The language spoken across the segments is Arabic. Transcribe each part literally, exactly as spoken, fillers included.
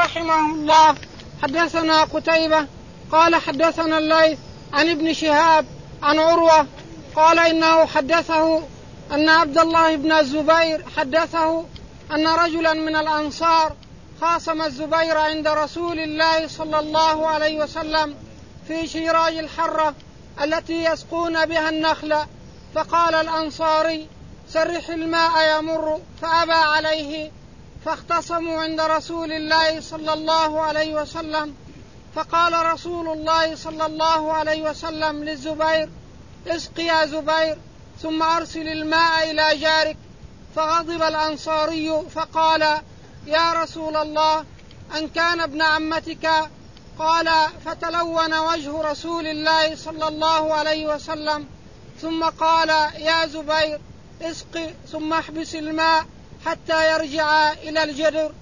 رحمه الله حدثنا قتيبة قال حدثنا الليث عن ابن شهاب عن عروة قال إنه حدثه أن عبد الله بن الزبير حدثه أن رجلا من الأنصار خاصم الزبير عند رسول الله صلى الله عليه وسلم في شيراج الحرة التي يسقون بها النخل، فقال الأنصاري سرح الماء يمر، فأبى عليه، فاختصموا عند رسول الله صلى الله عليه وسلم، فقال رسول الله صلى الله عليه وسلم للزبير اسق يا زبير ثم أرسل الماء إلى جارك، فغضب الأنصاري فقال يا رسول الله أن كان ابن عمتك؟ قال فتلون وجه رسول الله صلى الله عليه وسلم ثم قال يا زبير اسق ثم احبس الماء حتى يرجع إلى الجدر.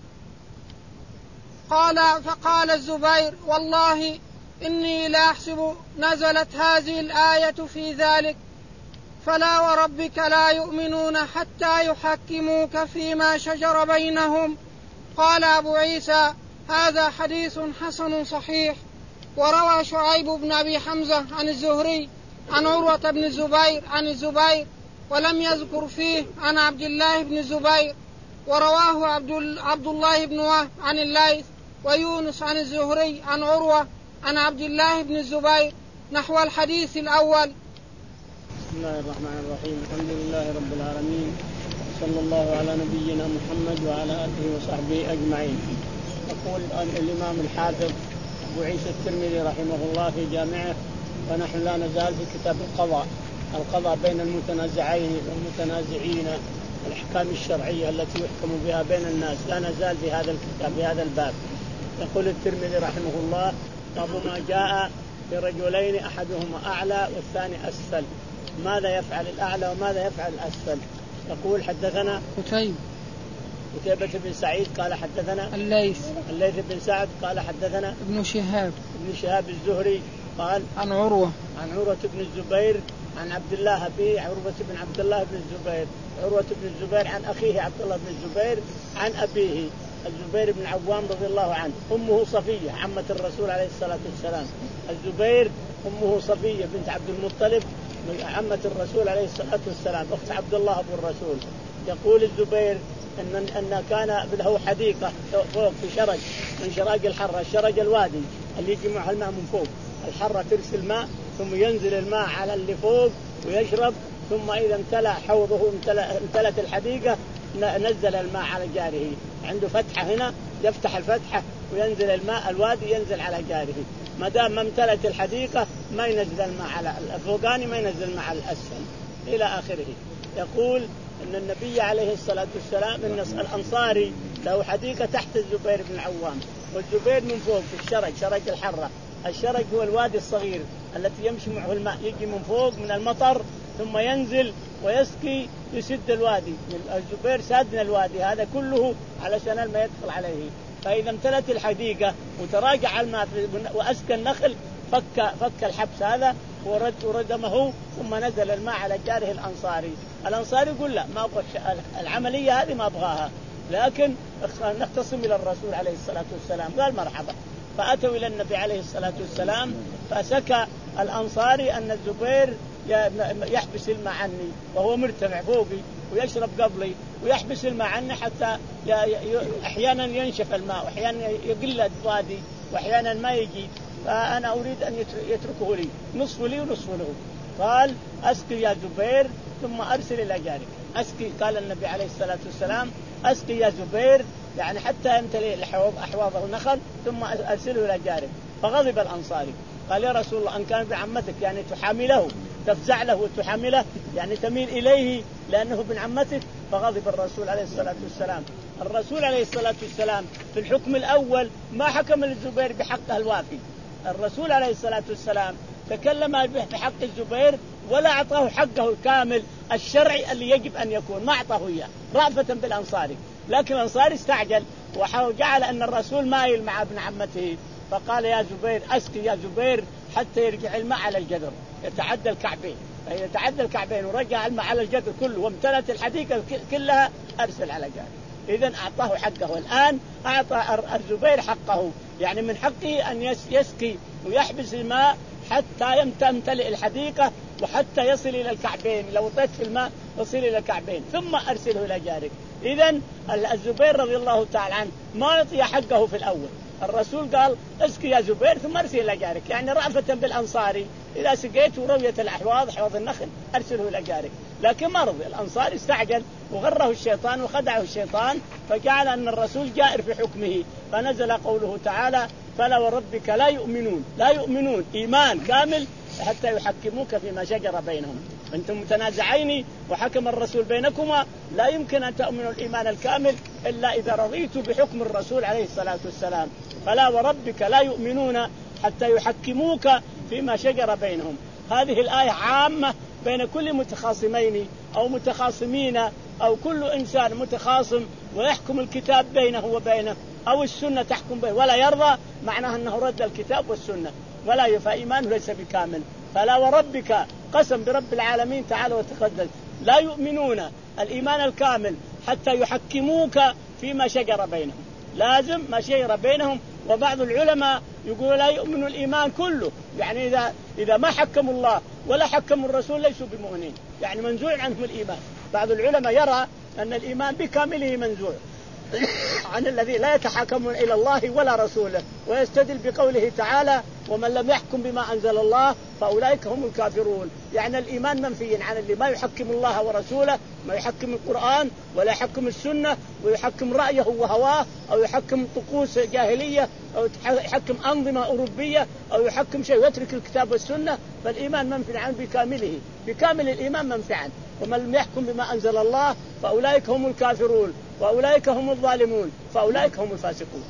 قال فقال الزبير والله إني لا أحسب نزلت هذه الآية في ذلك، فلا وربك لا يؤمنون حتى يحكموك فيما شجر بينهم. قال أبو عيسى هذا حديث حسن صحيح. وروى شعيب بن أبي حمزة عن الزهري عن عروة بن الزبير عن الزبير ولم يذكر فيه عن عبد الله بن الزبير. ورواه عبد الله بن وهب عن الليث ويونس عن الزهري عن عروة عن عبد الله بن الزبير نحو الحديث الأول. بسم الله الرحمن الرحيم. الحمد لله رب العالمين، صلى الله على نبينا محمد وعلى آله وصحبه أجمعين. يقول الإمام الحافظ أبو عيسى الترمذي رحمه الله في جامعه: ونحن لا نزال في كتاب القضاء، القضاء بين المتنازعين والمتنازعين، الأحكام الشرعية التي يحكم بها بين الناس، لا نزال في هذا الكتاب في هذا الباب. يقول الترمذي رحمه الله: باب ما جاء برجلين أحدهما أعلى والثاني أسفل، ماذا يفعل الأعلى وماذا يفعل الأسفل؟ يقول حدثنا قتيبة قتيبة بن سعيد قال حدثنا الليث الليث بن سعد قال حدثنا ابن شهاب ابن شهاب الزهري قال عن عروة عن عروة بن الزبير عن عبد الله أبيه عروة بن عبد الله بن الزبير عروة بن الزبير عن أخيه عبد الله بن الزبير عن أبيه الزبير بن عوام رضي الله عنه. أمه صفية عمة الرسول عليه الصلاة والسلام. الزبير أمه صفية بنت عبد المطلب عمة الرسول عليه الصلاة والسلام، أخت عبد الله أبو الرسول. يقول الزبير إن أن كان له حديقة فوق في شرج من شراج الحرة، الشرج الوادي اللي يجي معه الماء من فوق الحرة، ترسل الماء ثم ينزل الماء على اللي فوق ويشرب، ثم إذا امتلأ حوضه امتلأت الحديقة نزل الماء على جاره. عنده فتحة هنا يفتح الفتحة وينزل الماء الوادي ينزل على جاره. ما دام ما امتلأت الحديقة ما ينزل الماء على الفوقاني، ما ينزل الماء على الأسفل إلى آخره. يقول أن النبي عليه الصلاة والسلام إن الأنصاري له حديقة تحت الزبير بن العوام، والزبير من فوق في الشرج شرج الحرة. الشرج هو الوادي الصغير التي يمشي معه الماء، يجي من فوق من المطر ثم ينزل ويسقي يسد الوادي. الزبير سادنا الوادي هذا كله علشان الماء يدخل عليه. فإذا امتلت الحديقة وتراجع الماء وأسقى النخل فك فك الحبس هذا ورد وردمه، ثم نزل الماء على جاره الأنصاري. الأنصاري يقول لا، ما أبغى العملية هذه، ما أبغاها، لكن نختصم إلى الرسول عليه الصلاة والسلام. قال مرحبا. فأتوا إلى النبي عليه الصلاة والسلام فسكى الأنصاري أن الزبير يحبس الماء عني وهو مرتفع فوقي ويشرب قبلي ويحبس الماء عني حتى أحيانا ينشف الماء وأحيانا يقل الوادي وأحيانا ما يجي، فأنا أريد أن يتركه لي، نصف لي ونصف له. قال أسقي يا زبير ثم أرسل إلى جارك. أسقي، قال النبي عليه الصلاة والسلام أسقي يا زبير يعني حتى يمتلئ أحواضه نخل ثم أرسله إلى جارك. فغضب الأنصاري قال يا رسول الله أن كان بعمتك يعني تحامله تفزع له وتحامله يعني تميل إليه لأنه ابن عمتك. فغضب الرسول عليه الصلاة والسلام. الرسول عليه الصلاة والسلام في الحكم الأول ما حكم للزبير بحقه الوافي. الرسول عليه الصلاة والسلام تكلم بحق الزبير ولا أعطاه حقه الكامل الشرعي اللي يجب أن يكون، ما أعطاه إياه رأفة بالأنصاري. لكن الأنصاري استعجل وجعل أن الرسول مايل مع ابن عمته، فقال يا زبير أسقي يا زبير حتى يرجع الماء على الجدر يتعدى الكعبين. فإذا تعدى الكعبين ورجع الماء على الجدر كله وامتلت الحديقة كلها أرسل على جاره. إذن أعطاه حقه. والآن أعطى الزبير حقه، يعني من حقه أن يسقي ويحبس الماء حتى تمتلئ الحديقة وحتى يصل إلى الكعبين، لو طيت في الماء يصل إلى الكعبين ثم أرسله إلى جارك. إذن الزبير رضي الله تعالى عنه ما أعطي حقه في الأول، الرسول قال اسقي يا زبير ثم أرسل إلى جارك، يعني رأفة بالأنصاري إذا سقيت روية الأحواض حوض النخل أرسله إلى جارك، لكن ما رضي الأنصاري، استعجل وغره الشيطان وخدعه الشيطان، فجعل أن الرسول جائر في حكمه، فنزل قوله تعالى فلا وربك لا يؤمنون، لا يؤمنون إيمان كامل حتى يحكموك فيما شجر بينهم، أنتم متنازعين وحكم الرسول بينكما، لا يمكن أن تؤمنوا الإيمان الكامل إلا إذا رضيتوا بحكم الرسول عليه الصلاة والسلام. فلا وربك لا يؤمنون حتى يحكموك فيما شجر بينهم. هذه الآية عامة بين كل متخاصمين أو متخاصمين أو كل إنسان متخاصم ويحكم الكتاب بينه وبينه أو السنة تحكم بينه ولا يرضى، معناه أنه رد الكتاب والسنة ولا فإيمانه ليس بكامل. فلا وربك قسم برب العالمين تعالى وتقدس لا يؤمنون الإيمان الكامل حتى يحكموك فيما شجر بينهم، لازم ما شجر بينهم. وبعض العلماء يقول لا يؤمن الإيمان كله، يعني إذا إذا ما حكموا الله ولا حكموا الرسول ليسوا بمؤمنين، يعني منزوع عنهم الإيمان. بعض العلماء يرى أن الإيمان بكامله منزوع عن الذي لا يتحاكمون إلى الله ولا رسوله، ويستدل بقوله تعالى ومن لم يحكم بما أنزل الله فأولئك هم الكافرون، يعني الإيمان منفي عن اللي ما يحكم الله ورسوله، ما يحكم القرآن ولا يحكم السنة ويحكم رأيه وهواه أو يحكم طقوس جاهلية أو يحكم أنظمة أوروبية أو يحكم شيء ويترك الكتاب والسنة، فالإيمان منفي عنه بكامله، بكامل الإيمان منفي عنه. ومن لم يحكم بما أنزل الله فأولئك هم الكافرون وأولئك هم الظالمون فأولئك هم الفاسقون.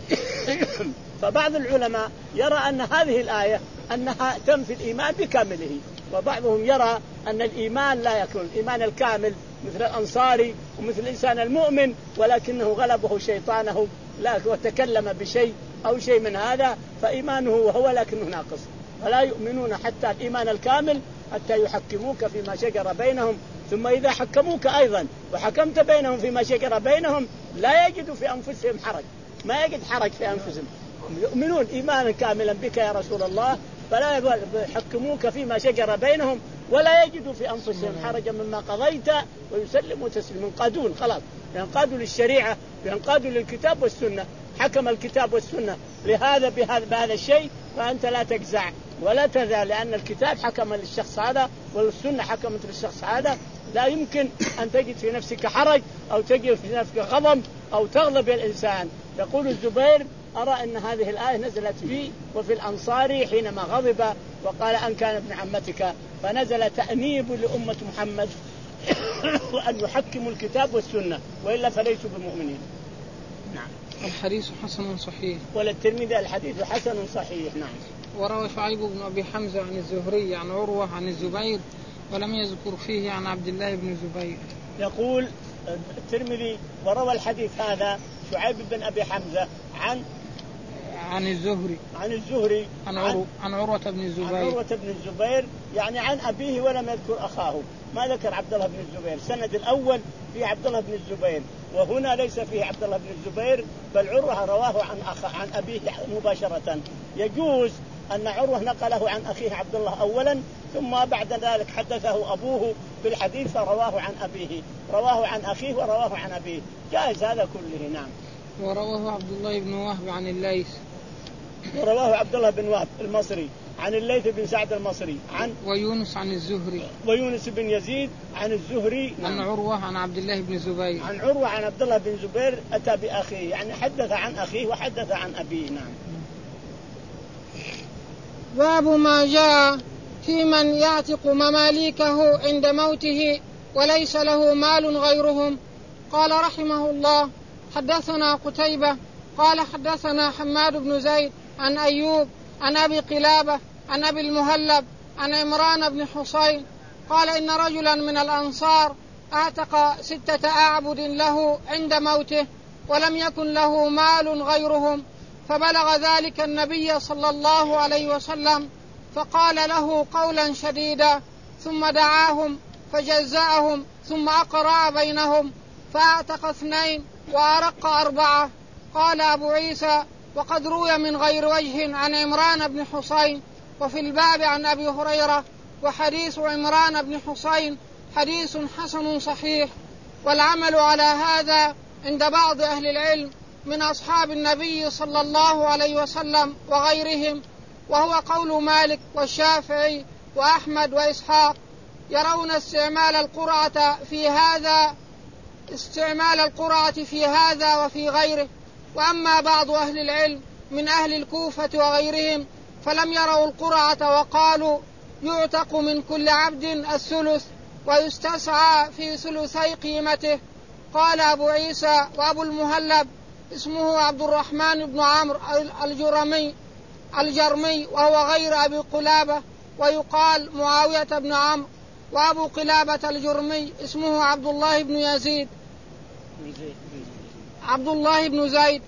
فبعض العلماء يرى أن هذه الآية أنها تنفي الإيمان بكامله، وبعضهم يرى أن الإيمان لا يكون الإيمان الكامل مثل الأنصاري ومثل الإنسان المؤمن ولكنه غلبه شيطانه لا وتكلم بشيء أو شيء من هذا فإيمانه وهو لكنه ناقص. ولا يؤمنون حتى الإيمان الكامل حتى يحكموك فيما شجر بينهم، ثم إذا حكموك أيضا وحكمت بينهم فيما شجر بينهم لا يجدوا في أنفسهم حرج، ما يجد حرج في أنفسهم، يؤمنون إيمانا كاملا بك يا رسول الله، فلا يحكموك فيما شجر بينهم ولا يجدوا في أنفسهم حرجا مما قضيت ويسلموا تسليما، ينقادون خلاص، ينقادوا للشريعة، ينقادوا للكتاب والسنة، حكم الكتاب والسنة لهذا بهذا, بهذا الشيء، فأنت لا تجزع ولا تذع، لأن الكتاب حكم للشخص هذا والسنة حكمت للشخص هذا، لا يمكن أن تجد في نفسك حرج أو تجد في نفسك غضب أو تغضب الإنسان. يقول الزبير أرى أن هذه الآية نزلت فيه وفي الأنصاري حينما غضب وقال أن كان ابن عمتك، فنزل تأنيب لأمة محمد وأن يحكموا الكتاب والسنة وإلا فليسوا بمؤمنين. نعم. الحديث حسن صحيح. وللترمذي الحديث حسن صحيح. نعم. وروى شعيب بن أبي حمزة عن الزهري عن عروة عن الزبير ولم يذكر فيه عن عبد الله بن الزبير. يقول الترمذي وروى الحديث هذا شعيب بن أبي حمزة عن عن الزهري عن الزهري عن, عن, عن عروة بن الزبير عن عروة بن الزبير يعني عن أبيه ولم يذكر أخاه، ما ذكر عبد الله بن الزبير. السند الأول في عبد الله بن الزبير، وهنا ليس فيه عبد الله بن الزبير بل عروة رواه عن أخ عن أبيه مباشرة. يجوز أن عروة نقله عن أخيه عبد الله أولا ثم بعد ذلك حدثه أبوه بالحديث فرواه عن أبيه، رواه عن أخيه ورواه عن أبيه، جائز هذا كله. نعم. ورواه عبد الله بن وهب عن الليث ورواه عبد الله بن وهب المصري عن الليث بن سعد المصري عن ويونس عن الزهري ويونس بن يزيد عن الزهري عن نعم. عروة عن عبد الله بن الزبير عن عروة عن عبد الله بن الزبير أتى بأخيه، يعني حدث عن أخيه وحدث عن أبيه. نعم. باب ما جاء في من يعتق مماليكه عند موته وليس له مال غيرهم. قال رحمه الله حدثنا قتيبة قال حدثنا حماد بن زيد عن أيوب عن أبي قلابة عن أبي المهلب عن عمران بن حصين قال إن رجلا من الأنصار اعتق ستة أعبد له عند موته ولم يكن له مال غيرهم، فبلغ ذلك النبي صلى الله عليه وسلم فقال له قولا شديدا ثم دعاهم فجزأهم ثم أقرأ بينهم فأعتق اثنين وأرق أربعة. قال أبو عيسى: وقد روي من غير وجه عن عمران بن حسين وفي الباب عن أبي هريرة، وحديث عمران بن حسين حديث حسن صحيح. والعمل على هذا عند بعض أهل العلم من أصحاب النبي صلى الله عليه وسلم وغيرهم، وهو قول مالك والشافعي وأحمد وإسحاق، يرون استعمال القرعة في هذا استعمال القرعة في هذا وفي غيره. وأما بعض أهل العلم من أهل الكوفة وغيرهم فلم يروا القرعة، وقالوا يعتق من كل عبد الثلث ويستسعى في ثلثي قيمته. قال أبو عيسى: وأبو المهلب اسمه عبد الرحمن بن عمرو الجرمي الجرمي وهو غير أبي قلابة، ويقال معاوية بن عمرو. وأبو قلابة الجرمي اسمه عبد الله بن يزيد عبد الله بن زيد.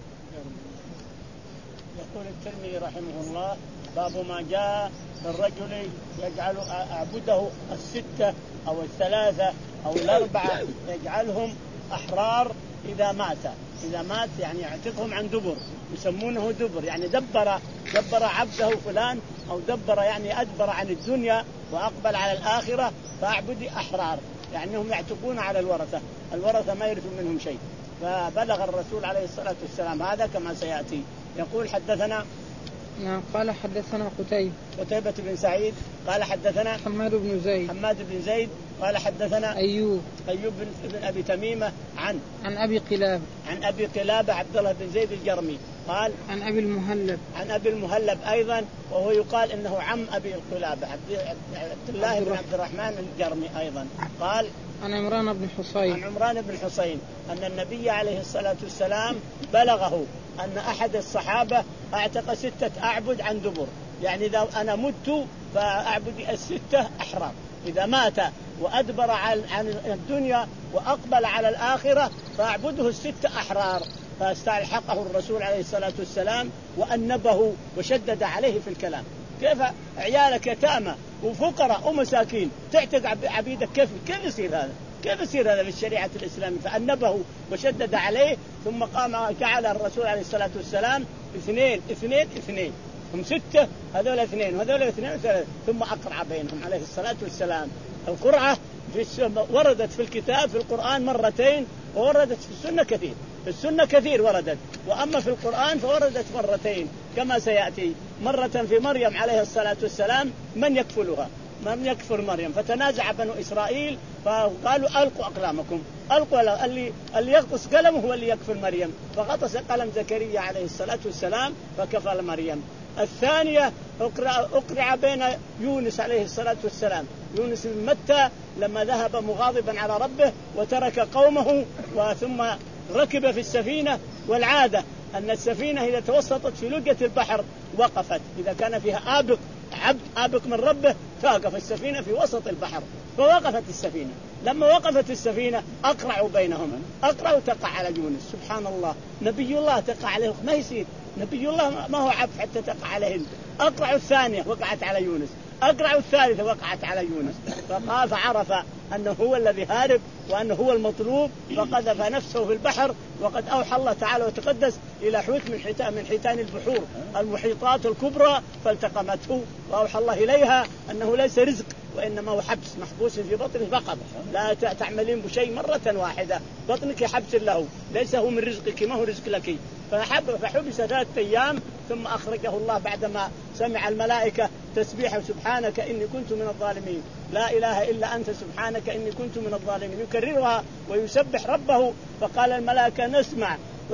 يقول الترمذي رحمه الله: باب ما جاء الرجل يجعل أعبده الستة أو الثلاثة أو الأربعة يجعلهم أحرار إذا مات إذا مات يعني يعتقهم عن دبر، يسمونه دبر، يعني دبر دبر عبده فلان، أو دبر يعني أدبر عن الدنيا وأقبل على الآخرة، فأعبدي أحرار، يعني هم يعتقون على الورثة، الورثة ما يرثون منهم شيء. فبلغ الرسول عليه الصلاة والسلام هذا كما سيأتي. يقول: حدثنا نعم قال حدثنا قتيبة قتيبة بن سعيد قال حدثنا حماد بن زيد حماد بن زيد قال حدثنا أيوب أيوب بن, بن أبي تميمة عن عن أبي قلابة عن أبي قلابة عبد الله بن زيد الجرمي قال عن أبي المهلب عن أبي المهلب أيضا، وهو يقال إنه عم أبي قلابة عبد الله بن عبد الرحمن الجرمي أيضا. قال عن عمران بن حسين عن عمران بن حسين أن النبي عليه الصلاة والسلام بلغه أن أحد الصحابة اعتق ستة أعبد عن دبر، يعني إذا أنا مت فأعبد الستة أحرار، إذا مات وأدبر عن الدنيا وأقبل على الآخرة فأعبده الستة أحرار. فاستلحقه الرسول عليه الصلاة والسلام وأنبه وشدد عليه في الكلام. كيف عيالك يتامى وفقراء ومساكين تعتق عبيدك؟ كيف كيف يصير هذا؟ كيف يصير هذا في الشريعة الإسلامية؟ فأنبه وشدد عليه. ثم قام جعل الرسول عليه الصلاة والسلام اثنين اثنين اثنين هم ستة، هذول اثنين وهذول اثنين وثلاثة، ثم أقرع بينهم عليه الصلاة والسلام. القرعة في وردت في الكتاب في القرآن مرتين، ووردت في السنة كثير، في السنة كثير وردت، وأما في القرآن فوردت مرتين كما سيأتي. مرة في مريم عليه الصلاة والسلام من يكفلها؟ من يكفر مريم؟ فتنازع بنو إسرائيل فقالوا ألقوا أقلامكم، ألقوا اللي, اللي يغطس قلمه هو اللي يكفر مريم، فغطس قلم زكريا عليه الصلاة والسلام فكفل مريم. الثانية أقرع, أقرع بين يونس عليه الصلاة والسلام، يونس بن متى لما ذهب مغاضبا على ربه وترك قومه وثم ركب في السفينة، والعادة أن السفينة إذا توسطت في لجة البحر وقفت، إذا كان فيها آبق عبد آبق من ربه توقف السفينة في وسط البحر، فوقفت السفينة. لما وقفت السفينة أقرعوا بينهم، أقرعوا تقع على يونس. سبحان الله، نبي الله تقع عليه، ما يصير نبي الله ما هو عبد حتى تقع عليهن. أقرعوا الثانية وقعت على يونس، أقرعوا الثالثة وقعت على يونس، فقال فعرف أنه هو الذي هارب وأنه هو المطلوب، فقذف نفسه في البحر. وقد أوحى الله تعالى وتقدس إلى حوت من حيتان من حيتان البحور المحيطات الكبرى فالتقمته، وأوحى الله إليها أنه ليس رزق وإنما هو حبس، محبوس في بطنه فقط، لا تعملين بشيء مرة واحدة، بطنك حبس له، ليس هو من رزقك، ما هو رزق لك. فحب فحبس ثلاثة أيام ثم أخرجه الله بعدما سمع الملائكة تسبيحه: سبحانك إني كنت من الظالمين، لا إله إلا أنت سبحانك إني كنت من الظالمين، يكررها ويسبح ربه. فقال الملائكة: نسمع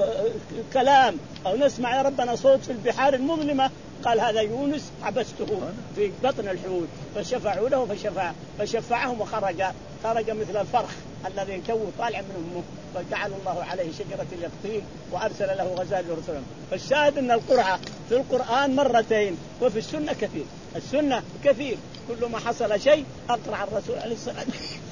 كلام أو نسمع يا ربنا صوت في البحار المظلمة. قال: هذا يونس حبسته في بطن الحوت، فشفعوا له فشفع فشفعهم وخرج خرج مثل الفرخ الذي تو طالع من أمه، فجعل الله عليه شجرة اليقطين وأرسل له غزال رسلا. فالشاهد أن القرعة في القرآن مرتين وفي السنة كثير، السنة كثير، كل ما حصل شيء أقرع الرسول عليه الصلاة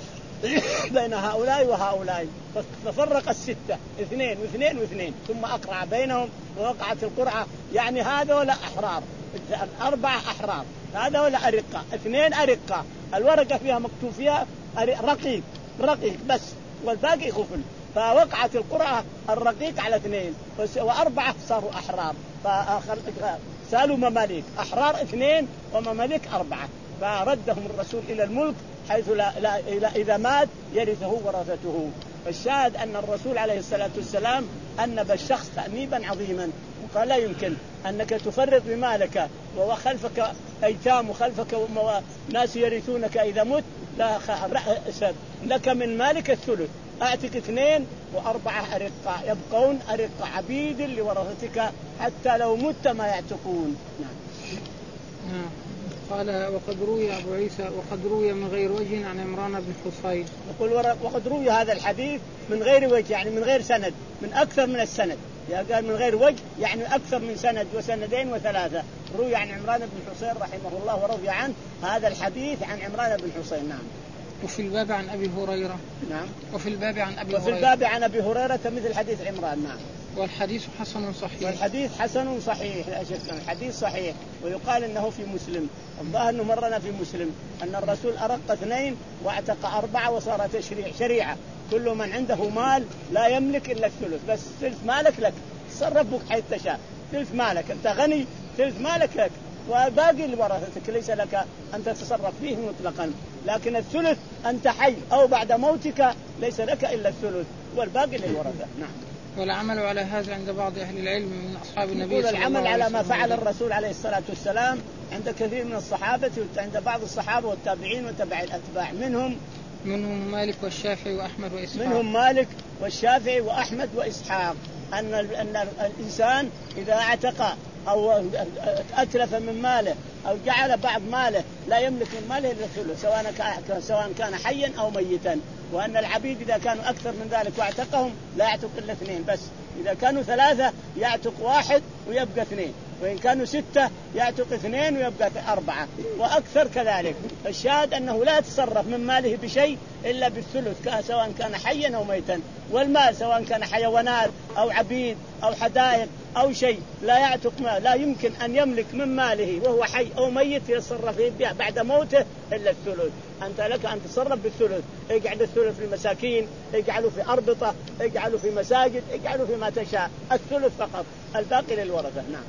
بين هؤلاء وهؤلاء، ففرق الستة اثنين واثنين واثنين ثم أقرع بينهم ووقعت القرعة. يعني هذا ولا أحرار، أربعة أحرار، هذا ولا أرقة، اثنين أرقة، الورقة فيها مكتوب فيها رقيق رقيق بس، والباقي خفل. فوقعت القرعة الرقيق على اثنين وأربعة صاروا أحرار، فسالوا مماليك أحرار اثنين ومماليك أربعة، فردهم الرسول إلى الملك حيث لا لا إذا مات يرثه ورثته. فالشاهد أن الرسول عليه الصلاة والسلام أنب الشخص تأنيبا عظيما، وقال لا يمكن أنك تفرط بمالك وخلفك أيتام وخلفك ناس يرثونك إذا مت، لا أسد لك من مالك الثلث، أعتق اثنين وأربعة أرقة يبقون أرقة عبيد لورثتك حتى لو مت ما يعتقون. نعم. نعم. قال وقد روي أبو عيسى وقد روي من غير وجه عن عمران بن حصين. يقول وقد روي هذا الحديث من غير وجه يعني من غير سند، من أكثر من السند، يعني قال من غير وجه يعني أكثر من سند وسندين وثلاثة. روي عن عمران بن حصين رحمه الله ورضي عنه هذا الحديث عن عمران بن حصين. نعم. وفي الباب عن أبي هريرة. نعم. وفي الباب عن أبي وفي هريرة. الباب عن أبي هريرة مثل حديث عمران. نعم. والحديث حسن صحيح. والحديث حسن صحيح، لا شك الحديث صحيح، ويقال إنه في مسلم. الظاهر إنه مرنا في مسلم أن الرسول أرق اثنين واعتق أربعة وصار تشريع شريعة، كل من عنده مال لا يملك إلا الثلث، بس ثلث مالك لك، تصرف بك حيث تشاء، ثلث مالك أنت غني، ثلث مالك لك، وباقي لورثتك ليس لك أن تتصرف فيه مطلقا، لكن الثلث أنت حي أو بعد موتك ليس لك إلا الثلث والباقي للورثة. نعم. والعمل على هذا عند بعض أهل العلم من أصحاب النبي صلى الله عليه وسلم. العمل على ما فعل الرسول عليه الصلاة والسلام عند كثير من الصحابة وعند بعض الصحابة والتابعين وتبع الأتباع، منهم منهم مالك والشافعي وأحمد وإسحاق. منهم مالك والشافعي وأحمد وإسحاق أن أن الإنسان إذا اعتق أو أتلف من ماله أو جعل بعض ماله لا يملك من ماله إلا الثلث سواء كان سواء كان حيا أو ميتا، وأن العبيد إذا كانوا أكثر من ذلك واعتقهم لا يعتق إلا اثنين بس، إذا كانوا ثلاثة يعتق واحد ويبقى اثنين، وإن كانوا ستة يعتق اثنين ويبقى أربعة وأكثر كذلك. الشاهد أنه لا يتصرف من ماله بشيء إلا بالثلث سواء كان حيا أو ميتا، والمال سواء كان حيوانات أو عبيد أو حدائق أو شيء لا يعتق ما لا يمكن أن يملك من ماله وهو حي أو ميت يتصرف به بعد موته إلا الثلث. أنت لك أن تتصرف بالثلث، اجعل الثلث في المساكين، اجعله في أربطة، اجعله في مساجد، اجعله فيما تشاء، الثلث فقط، الباقي للورثة. نعم.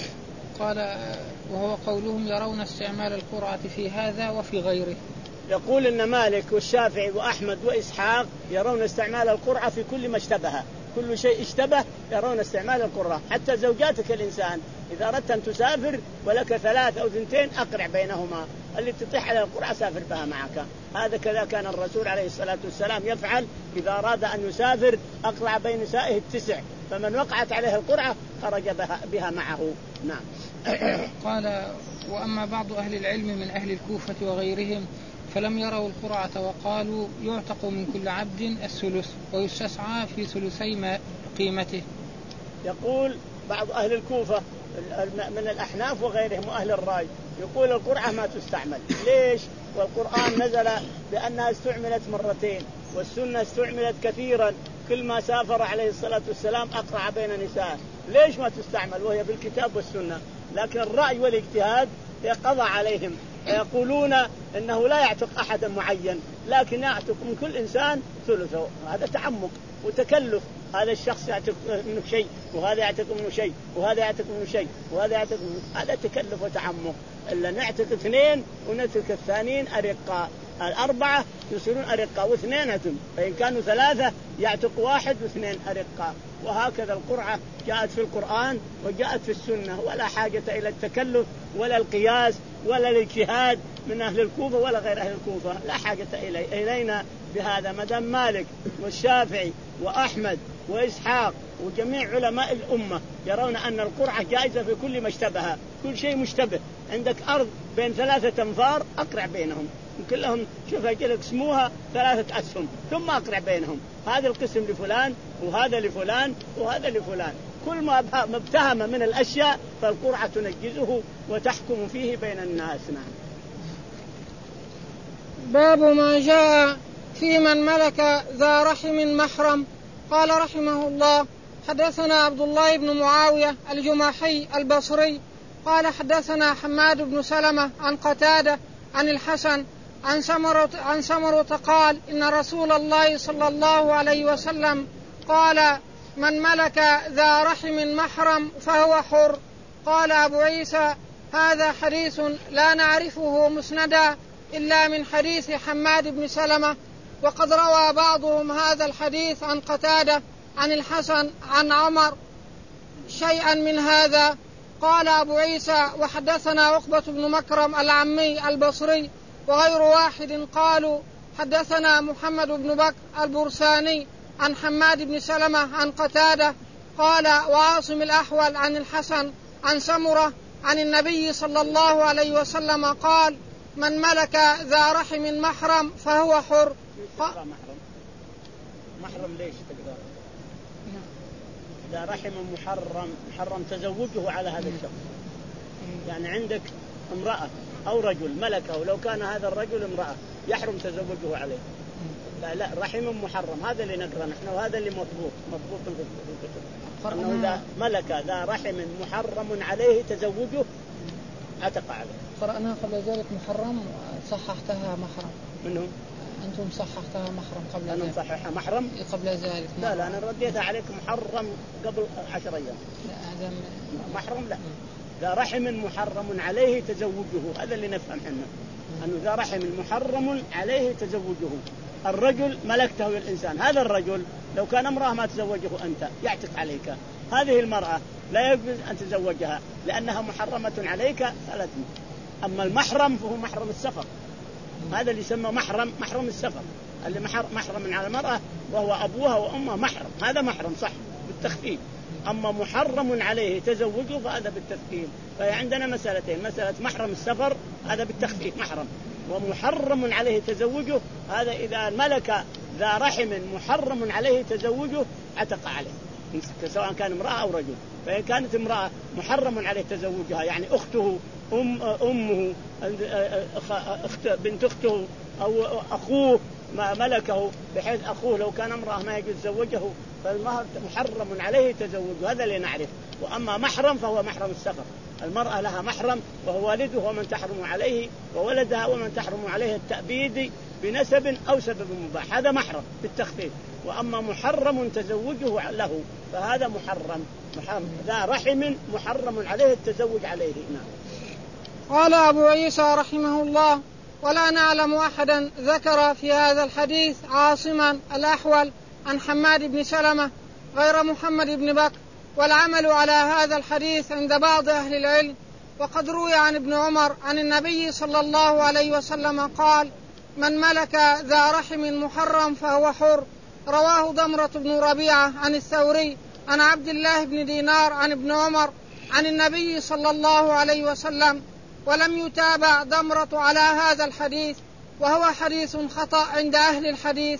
قال وهو قولهم يرون استعمال القرعة في هذا وفي غيره. يقول إن مالك والشافعي وأحمد وإسحاق يرون استعمال القرعة في كل ما اشتبه، كل شيء اشتبه يرون استعمال القرعة، حتى زوجاتك الإنسان إذا أردت أن تسافر ولك ثلاث أو ثنتين أقرع بينهما، اللي تطيح على القرعة سافر بها معك. هذا كذا كان الرسول عليه الصلاة والسلام يفعل إذا أراد أن يسافر، أقرع بين نسائه التسع، فمن وقعت عليه القرعة خرج بها, بها معه. نعم. قال وأما بعض أهل العلم من أهل الكوفة وغيرهم فلم يروا القرعة وقالوا يعتق من كل عبد الثلث ويستسعى في ثلثي قيمته. يقول بعض أهل الكوفة من الأحناف وغيرهم وأهل الراي يقول القرعة ما تستعمل. ليش؟ والقرآن نزل بأنها استعملت مرتين والسنة استعملت كثيرا، كل ما سافر عليه الصلاة والسلام أقرع بين نساء، ليش ما تستعمل وهي بالكتاب والسنة؟ لكن الرأي والاجتهاد يقضى عليهم، يقولون إنه لا يعتق أحدا معين لكن يعتق من كل إنسان ثلثه. هذا تعمق وتكلف، هذا الشخص يعتق منه شيء وهذا يعتق منه شيء وهذا يعتق منه شيء وهذا يعتق منه، هذا تكلف وتعمق. إلا نعتق اثنين ونترك الثانيين أرقاء، الأربعة يصيرون أرقاء واثنين عتم، فإن كانوا ثلاثة يعتق واحد واثنين أرقاء. وهكذا القرعة جاءت في القرآن وجاءت في السنة، ولا حاجة إلى التكلف ولا القياس ولا الاجتهاد من أهل الكوفة ولا غير أهل الكوفة، لا حاجة إلي إلينا بهذا. مدام مالك والشافعي وأحمد وإسحاق وجميع علماء الأمة يرون أن القرعة جائزة في كل ما اشتبه، كل شيء مشتبه، عندك أرض بين ثلاثة أنفار أقرع بينهم كلهم، شوف أجل اقسموها ثلاثة أسهم ثم أقرع بينهم، هذا القسم لفلان وهذا لفلان وهذا لفلان، كل ما ابتهم من الأشياء فالقرعة تنجزه وتحكم فيه بين الناس. نعم. باب ما جاء في من ملك ذا رحم محرم. قال رحمه الله حدثنا عبد الله بن معاوية الجماحي البصري قال حدثنا حماد بن سلمة عن قتادة عن الحسن عن سمرة, عن سمرة قال إن رسول الله صلى الله عليه وسلم قال من ملك ذا رحم محرم فهو حر. قال أبو عيسى هذا حديث لا نعرفه مسندا إلا من حديث حماد بن سلمة، وقد روى بعضهم هذا الحديث عن قتادة عن الحسن عن عمر شيئا من هذا. قال أبو عيسى وحدثنا عقبة بن مكرم العمي البصري وغير واحد قالوا حدثنا محمد بن بكر البرساني عن حماد بن سلمة عن قتادة قال وعاصم الأحول عن الحسن عن سمرة عن النبي صلى الله عليه وسلم قال من ملك ذا رحم محرم فهو حر. محرم محرم ليش تقدر ذا رحم محرم محرم تزوجه على هذا الشخص. يعني عندك امرأة أو رجل ملكه، لو كان هذا الرجل امرأة يحرم تزوجه عليه. لا لا رحم محرم هذا اللي نقرأ نحن وهذا اللي مضبوط مضبوط في الكتب أنه إذا ملك ذا رحم محرم عليه تزوجه عتق عليه. قرأناها قبل ذلك محرم صححتها محرم. منهم؟ أنتم صححتها محرم قبل ذلك. أنا صححها محرم قبل ذلك. لا لا أنا رديتها عليك محرم قبل عشر أيام. لا هذا محرم لا. ذا رحم محرم عليه تزوجه هذا اللي نفهم حنا أنه ذا رحم محرم عليه تزوجه. الرجل ملكته للإنسان، هذا الرجل لو كان امرأة ما تزوجه أنت يعتق عليك. هذه المرأة لا يجوز أن تزوجها لأنها محرمة عليك فلا تموت. أما المحرم فهو محرم السفر، هذا اللي يسمى محرم محرم السفر اللي محرم على المرأة وهو أبوها وأمها محرم، هذا محرم صح بالتخفيف. أما محرم عليه تزوجه فهذا بالتثقيل. فعندنا مسألتين، مسألة محرم السفر هذا بالتخفيف محرم، ومحرم عليه تزوجه هذا إذا ملك ذا رحم محرم عليه تزوجه عتق عليه سواء كان امرأة أو رجل. فإن كانت امرأة محرم عليه تزوجها يعني أخته أم أمه أخت بنت أخته أو أخوه ما ملكه، بحيث أخوه لو كان امرأة ما يجوز زوجه فالمهر محرم عليه تزوجه، هذا اللي نعرف. وأما محرم فهو محرم السفر، المرأة لها محرم وهو والده ومن تحرم عليه وولدها ومن تحرم عليه التأبيد بنسب أو سبب مباح، هذا محرم بالتخفيف. وأما محرم تزوجه له فهذا محرم محرم ذا رحم محرم عليه التزوج عليه. نعم. قال أبو عيسى رحمه الله ولا نعلم أحدا ذكر في هذا الحديث عاصما الأحول عن حماد بن سلمة غير محمد بن بكر، والعمل على هذا الحديث عند بعض أهل العلم. وقد روي عن ابن عمر عن النبي صلى الله عليه وسلم قال من ملك ذا رحم محرم فهو حر. رواه ضمرة بن ربيعة عن الثوري عن عبد الله بن دينار عن ابن عمر عن النبي صلى الله عليه وسلم، ولم يتابع ضمرة على هذا الحديث وهو حديث خطأ عند أهل الحديث.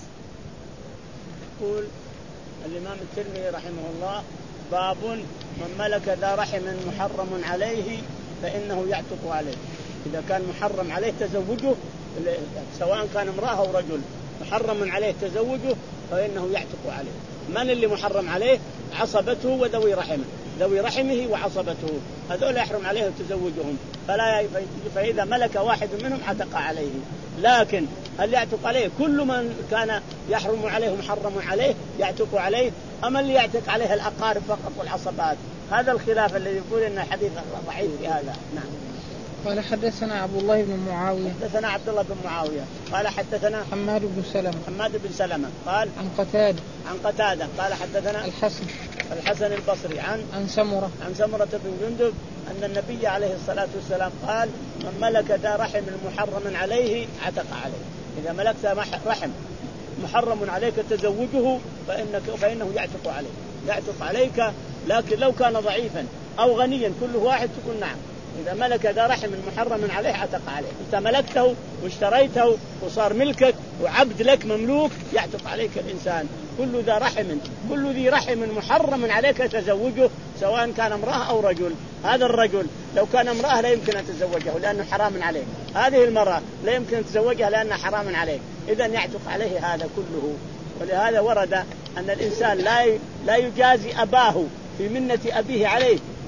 يقول الإمام الترمذي رحمه الله باب من ملك ذا رحم محرم عليه فإنه يعتق عليه. إذا كان محرم عليه تزوجه سواء كان امرأة أو رجل محرم عليه تزوجه فإنه يعتق عليه. من اللي محرم عليه؟ عصبته وذوي رحمه، ذوي رحمه وعصبته هذول يحرم عليه تزوجهم، فلا فإذا ملك واحد منهم عتق عليه. لكن هل يعتق عليه كل من كان يحرم عليه محرم عليه يعتق عليه، أما اللي يعتق عليه الأقارب فقط والعصبات؟ هذا الخلاف الذي يقول إن الحديث ضعيف في هذا. نعم. قال حدثنا عبد الله بن معاوية حدثنا عبد الله بن معاوية قال حدثنا حماد بن سلمة حماد بن سلمة قال عن قتادة عن قتادة قال حدثنا الحسن الحسن البصري عن عن سمرة عن سمرة بن جندب أن النبي عليه الصلاة والسلام قال من ملك ذا رحم محرم عليه عتق عليه. إذا ملكت رحم محرم عليك تزوجه فإنك فإنه يعتق عليه يعتق عليك. لكن لو كان ضعيفا أو غنيا كل واحد تقول نعم. إذا ملك ذا رحم محرم عليه عتق عليه. أنت ملكته واشتريته وصار ملكك وعبد لك مملوك يعتق عليك الإنسان. كل ذا رحم كل ذي رحم محرم عليك تزوجه سواء كان امرأة أو رجل. هذا الرجل لو كان امرأة لا يمكن أن تزوجه لأنه حرام عليه، هذه المرأة لا يمكن أن تزوجها لأنها حرام عليه، إذن يعتق عليه هذا كله. ولهذا ورد أن الإنسان لا لا يجازي أباه في منة أبيه عليه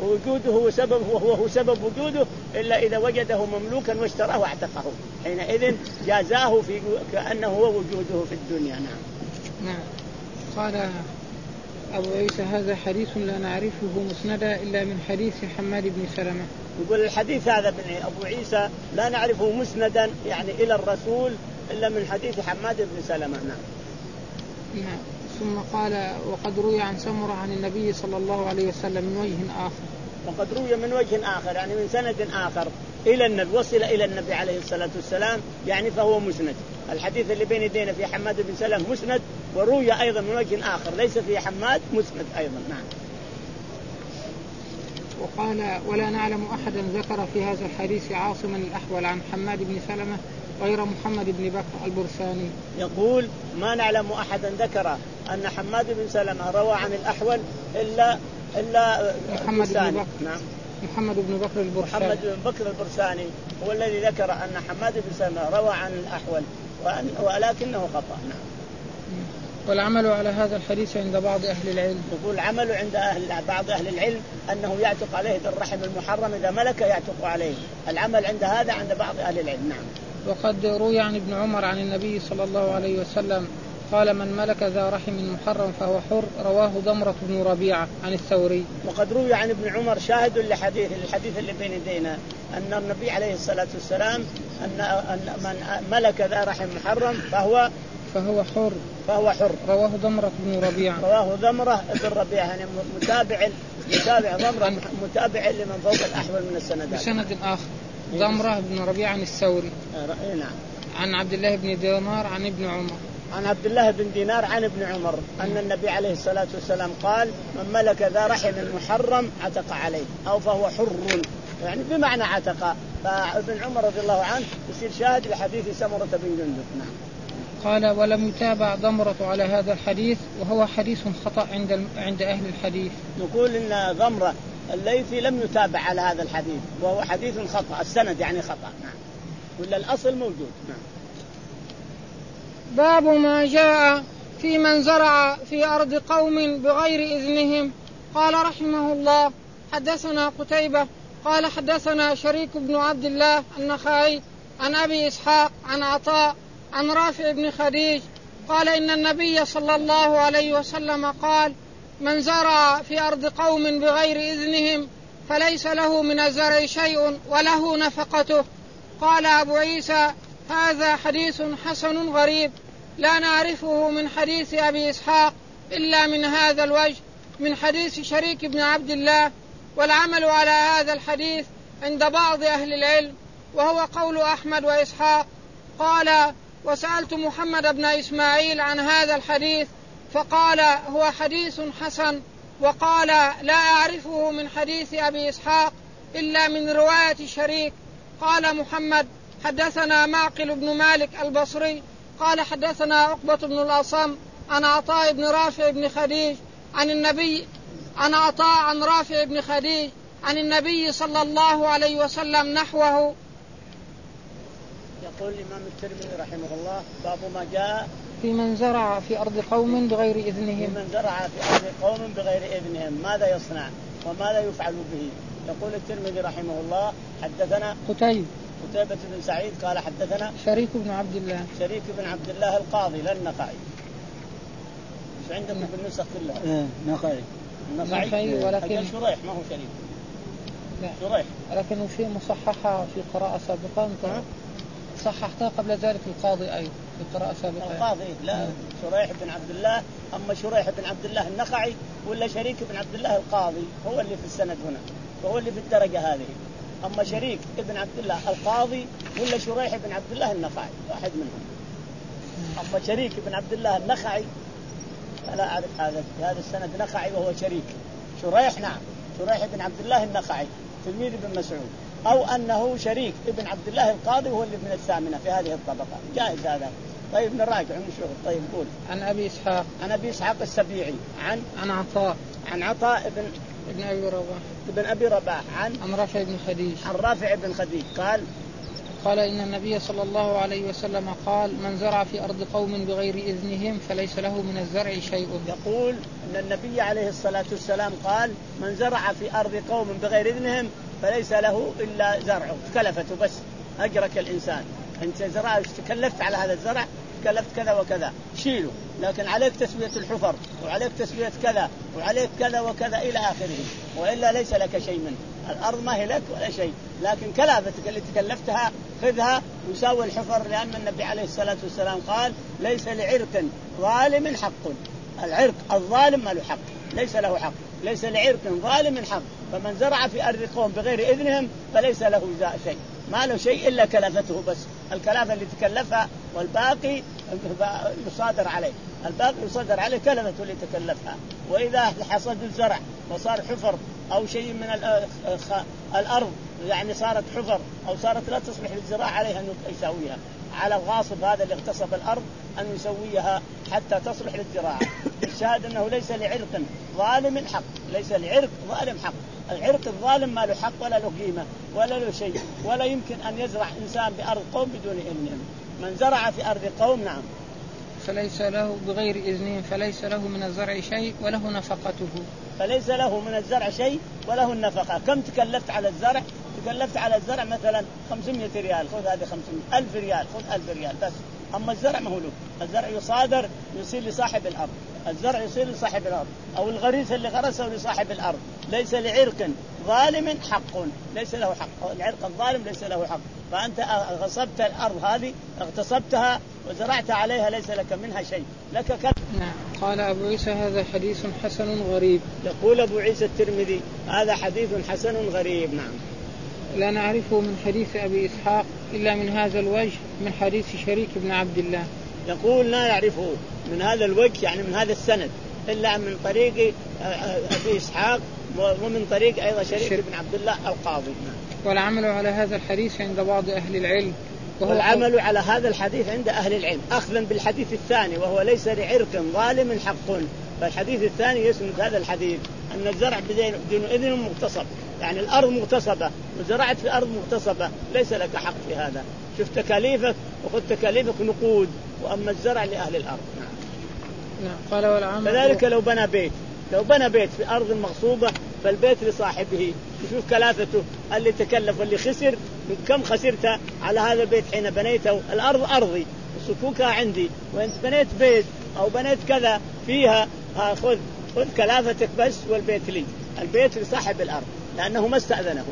ووجوده هو سبب وهو هو سبب وجوده إلا إذا وجده مملوكا واشتراه واعتقه، حينئذ جازاه في كأنه هو وجوده في الدنيا. نعم. نعم. قال أبو عيسى هذا حديث لا نعرفه مسندا إلا من حديث حماد بن سلمة. يقول الحديث هذا بن أبو عيسى لا نعرفه مسندا يعني إلى الرسول إلا من حديث حماد بن سلمة. نعم. نعم. ثم قال وقد روي عن سمرة عن النبي صلى الله عليه وسلم من وجه آخر. وقد روي من وجه آخر يعني من سند آخر إلى النبي، وصل إلى النبي عليه الصلاة والسلام يعني فهو مسند. الحديث اللي بين يدينا في حماد بن سلمة مسند، وروي أيضا من وجه آخر ليس في حماد مسند أيضا. نعم. وقال ولا نعلم أحدا ذكر في هذا الحديث عاصما الأحول عن حماد بن سلمة غير محمد بن بكر البرساني. يقول ما نعلم أحدا ذكر أن حماد بن سلمة روى عن الأحول إلا إلا محمد بن بكر. نعم. محمد بن بكر البرساني. محمد بن بكر البرساني هو الذي ذكر أن حماد بن سلمة روى عن الأحول ولكنه خطأ. نعم. والعمل على هذا الحديث عند بعض أهل العلم. يقول العمل عند أهل بعض أهل العلم أنه يعتق عليه بالرحم المحرم إذا ملك يعتق عليه. العمل عند هذا عند بعض أهل العلم. نعم. وقد روي عن ابن عمر عن النبي صلى الله عليه وسلم قال من ملك ذا رحم محرم فهو حر، رواه ضمرة بن ربيعة عن الثوري. وقد روي عن ابن عمر شاهد لحديث الحديث اللي بين يدينا أن النبي عليه الصلاة والسلام أن من ملك ذا رحم محرم فهو فهو حر فهو حر رواه ضمرة بن ربيعة. رواه ضمرة بن ربيعة يعني متابع متابع ضمرة متابع لمن فوق الأحول من السندات بسند آخر. ضمرة بن ربيعة عن الثوري. نعم. عن عبد الله بن دينار عن ابن عمر. عن عبد الله بن دينار عن ابن عمر أن النبي عليه الصلاة والسلام قال من ملك ذا رحم محرم عتق عليه أو فهو حر، يعني بمعنى عتق. فابن عمر رضي الله عنه يصير شاهد لحديث سمرة بن جندب. نعم. قال ولم يتابع ضمرة على هذا الحديث وهو حديث خطأ عند عند أهل الحديث. نقول إن ضمرة الليثي لم يتابع على هذا الحديث وهو حديث خطأ، السند يعني خطأ. نعم. ولا الأصل موجود. نعم. باب ما جاء في من زرع في أرض قوم بغير إذنهم. قال رحمه الله حدثنا قتيبة قال حدثنا شريك بن عبد الله النخعي عن أبي إسحاق عن عطاء عن رافع بن خديج قال إن النبي صلى الله عليه وسلم قال من زرع في أرض قوم بغير إذنهم فليس له من الزرع شيء وله نفقته. قال أبو عيسى هذا حديث حسن غريب لا نعرفه من حديث أبي إسحاق إلا من هذا الوجه من حديث شريك بن عبد الله، والعمل على هذا الحديث عند بعض أهل العلم وهو قول أحمد وإسحاق. قال وسألت محمد بن إسماعيل عن هذا الحديث فقال هو حديث حسن، وقال لا أعرفه من حديث أبي إسحاق إلا من رواية شريك. قال محمد حدثنا معقل بن مالك البصري قال حدثنا عقبة بن الأصم عن عطاء بن رافع بن خديج عن النبي عن عطاء عن رافع بن خديج عن النبي صلى الله عليه وسلم نحوه. يقول الإمام الترمذي رحمه الله باب ما جاء في من زرع في أرض قوم بغير إذنهم. في من زرع في أرض قوم بغير إذنهم ماذا يصنع وماذا يفعل به. يقول الترمذي رحمه الله حدثنا قتيبة قتيبة بن سعيد قال حدثنا شريك بن عبد الله شريك بن عبد الله القاضي لا النخعي. مش عندكم في النسخ كلها؟ ايه نخعي نخعي ولكن شريح ما هو شريك. لا شريح لكنه في مصححة في قراءة سابقة صححتها قبل ذلك القاضي أيضا في قراءة سابقة. القاضي لا شريح بن عبد الله. أما شريح بن عبد الله النخعي ولا شريك بن عبد الله القاضي هو اللي في السند هنا وهو اللي في الدرجة هذه. أما شريك ابن عبد الله القاضي ولا شريح بن عبد الله النخعي واحد منهم. أما شريك بن عبد الله النخعي فلا أعرف هذا هذا السند نخعي وهو شريك. شريح نعم شريح بن عبد الله النخعي تلميذ ابن مسعود، أو أنه شريك ابن عبد الله القاضي وهو اللي من الثامنة في هذه الطبقة جائز هذا. طيب نراجع نشوف. طيب قول. عن أبي إسحاق عن أبي إسحاق السبيعي عن عن عطاء عن عطاء ابن ابن أبي رباح ابن أبي رباح عن عن رافع بن خديج عن رافع بن خديج قال قال إن النبي صلى الله عليه وسلم قال من زرع في أرض قوم بغير إذنهم فليس له من الزرع شيء. يقول أن النبي عليه الصلاة والسلام قال من زرع في أرض قوم بغير إذنهم فليس له إلا زرعه كلفته بس أجرك الإنسان. أنت زرع تكلفت على هذا الزرع تكلفت كذا وكذا شيله، لكن عليك تسوية الحفر وعليك تسوية كذا وعليك كذا وكذا إلى آخره، وإلا ليس لك شيء منه. الأرض ما هي لك ولا شيء، لكن كلافتك اللي تكلفتها خذها وساوي الحفر، لأن النبي عليه الصلاة والسلام قال ليس لعرق ظالم حق. العرق الظالم ما له حق، ليس له حق، ليس لعرق ظالم حق. فمن زرع في أرض قوم بغير إذنهم فليس له شيء، ما له شيء إلا كلفته بس، الكلافة اللي تكلفها والباقي يصادر عليه، الباقي يصادر عليه كلفته اللي تكلفها. وإذا حصد الزرع وصار حفر أو شيء من الأرض يعني صارت حفر أو صارت لا تصلح للزراعة عليها أن يسويها، على الغاصب هذا اللي اغتصب الأرض أن يسويها حتى تصلح للزراعة. الشاهد أنه ليس لعرق ظالم حق، ليس لعرق ظالم حق. العرق الظالم ما له حق ولا له قيمة ولا له شيء، ولا يمكن أن يزرع إنسان بأرض قوم بدون إذنهم. من زرع في أرض قوم نعم فليس له بغير إذنهم فليس له من الزرع شيء وله نفقته. فليس له من الزرع شيء وله النفقة. كم تكلفت على الزرع؟ تكلفت على الزرع مثلا خمسمائة ريال، خذ هذه خمسمائة. ألف ريال، خذ ألف ريال بس. أما الزرع ما هو له، الزرع يصادر يصير لصاحب الأرض، الزرع يصير لصاحب الأرض، أو الغريس اللي غرسه لصاحب الأرض. ليس لعرق ظالم حق، ليس له حق، العرق الظالم ليس له حق. فأنت غصبت الأرض هذه اغتصبتها وزرعت عليها ليس لك منها شيء، لك كذا. نعم. قال أبو عيسى هذا حديث حسن غريب. يقول أبو عيسى الترمذي هذا حديث حسن غريب. نعم. لا نعرفه من حديث أبي إسحاق إلا من هذا الوجه من حديث شريك بن عبد الله. يقول لا نعرفه من هذا الوجه يعني من هذا السند إلا من طريق أبي إسحاق ومن طريق أيضا شريك بن عبد الله القاضي. والعمل على هذا الحديث عند بعض أهل العلم، والعمل على هذا الحديث عند أهل العلم أخذا بالحديث الثاني وهو ليس لعرق ظالم حق. فالحديث الثاني يسند هذا الحديث أن الزرع بدون إذن مغتصب، يعني الأرض مغتصبة وزرعت في أرض مغتصبة ليس لك حق في هذا. شوف تكاليفك وخذ تكاليفك نقود، وأما الزرع لأهل الأرض. نعم. قال والعمل كذلك لو بنى بيت، لو بنى بيت في أرض مغصوبة فالبيت لصاحبه، يشوف كلافته اللي تكلف واللي خسر، كم خسرت على هذا البيت حين بنيته. الأرض أرضي وسكوكها عندي، وأنت بنيت بيت أو بنيت كذا فيها خذ خذ كلافتك بس، والبيت لي، البيت لصاحب الأرض لأنه ما استأذنه.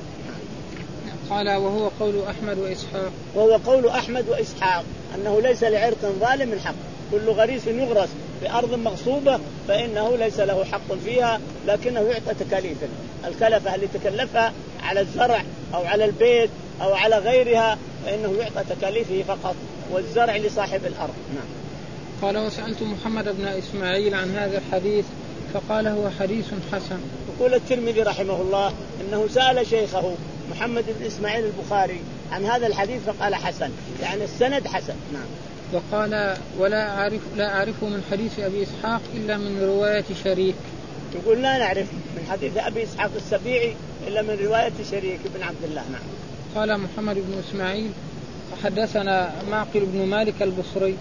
قال وهو قول أحمد وإسحاق. وهو قول أحمد وإسحاق أنه ليس لعرق ظالم حق، كل غريس يغرس في أرض مغصوبة فإنه ليس له حق فيها، لكنه يعطى تكاليفا. الكلفة اللي تكلفها على الزرع أو على البيت أو على غيرها فإنه يعطى تكاليفه فقط، والزرع لصاحب الأرض. نعم. قال وسألت محمد بن إسماعيل عن هذا الحديث فقال هو حديث حسن. يقول الترمذي رحمه الله إنه سأل شيخه محمد بن إسماعيل البخاري عن هذا الحديث فقال حسن، يعني السند حسن. نعم. وقال ولا أعرف لا أعرفه من حديث أبي إسحاق إلا من رواية شريك. يقول لا نعرف من حديث أبي إسحاق السبيعي إلا من رواية شريك بن عبد الله. نعم. قال محمد بن إسماعيل حدثنا معقل بن مالك البصري.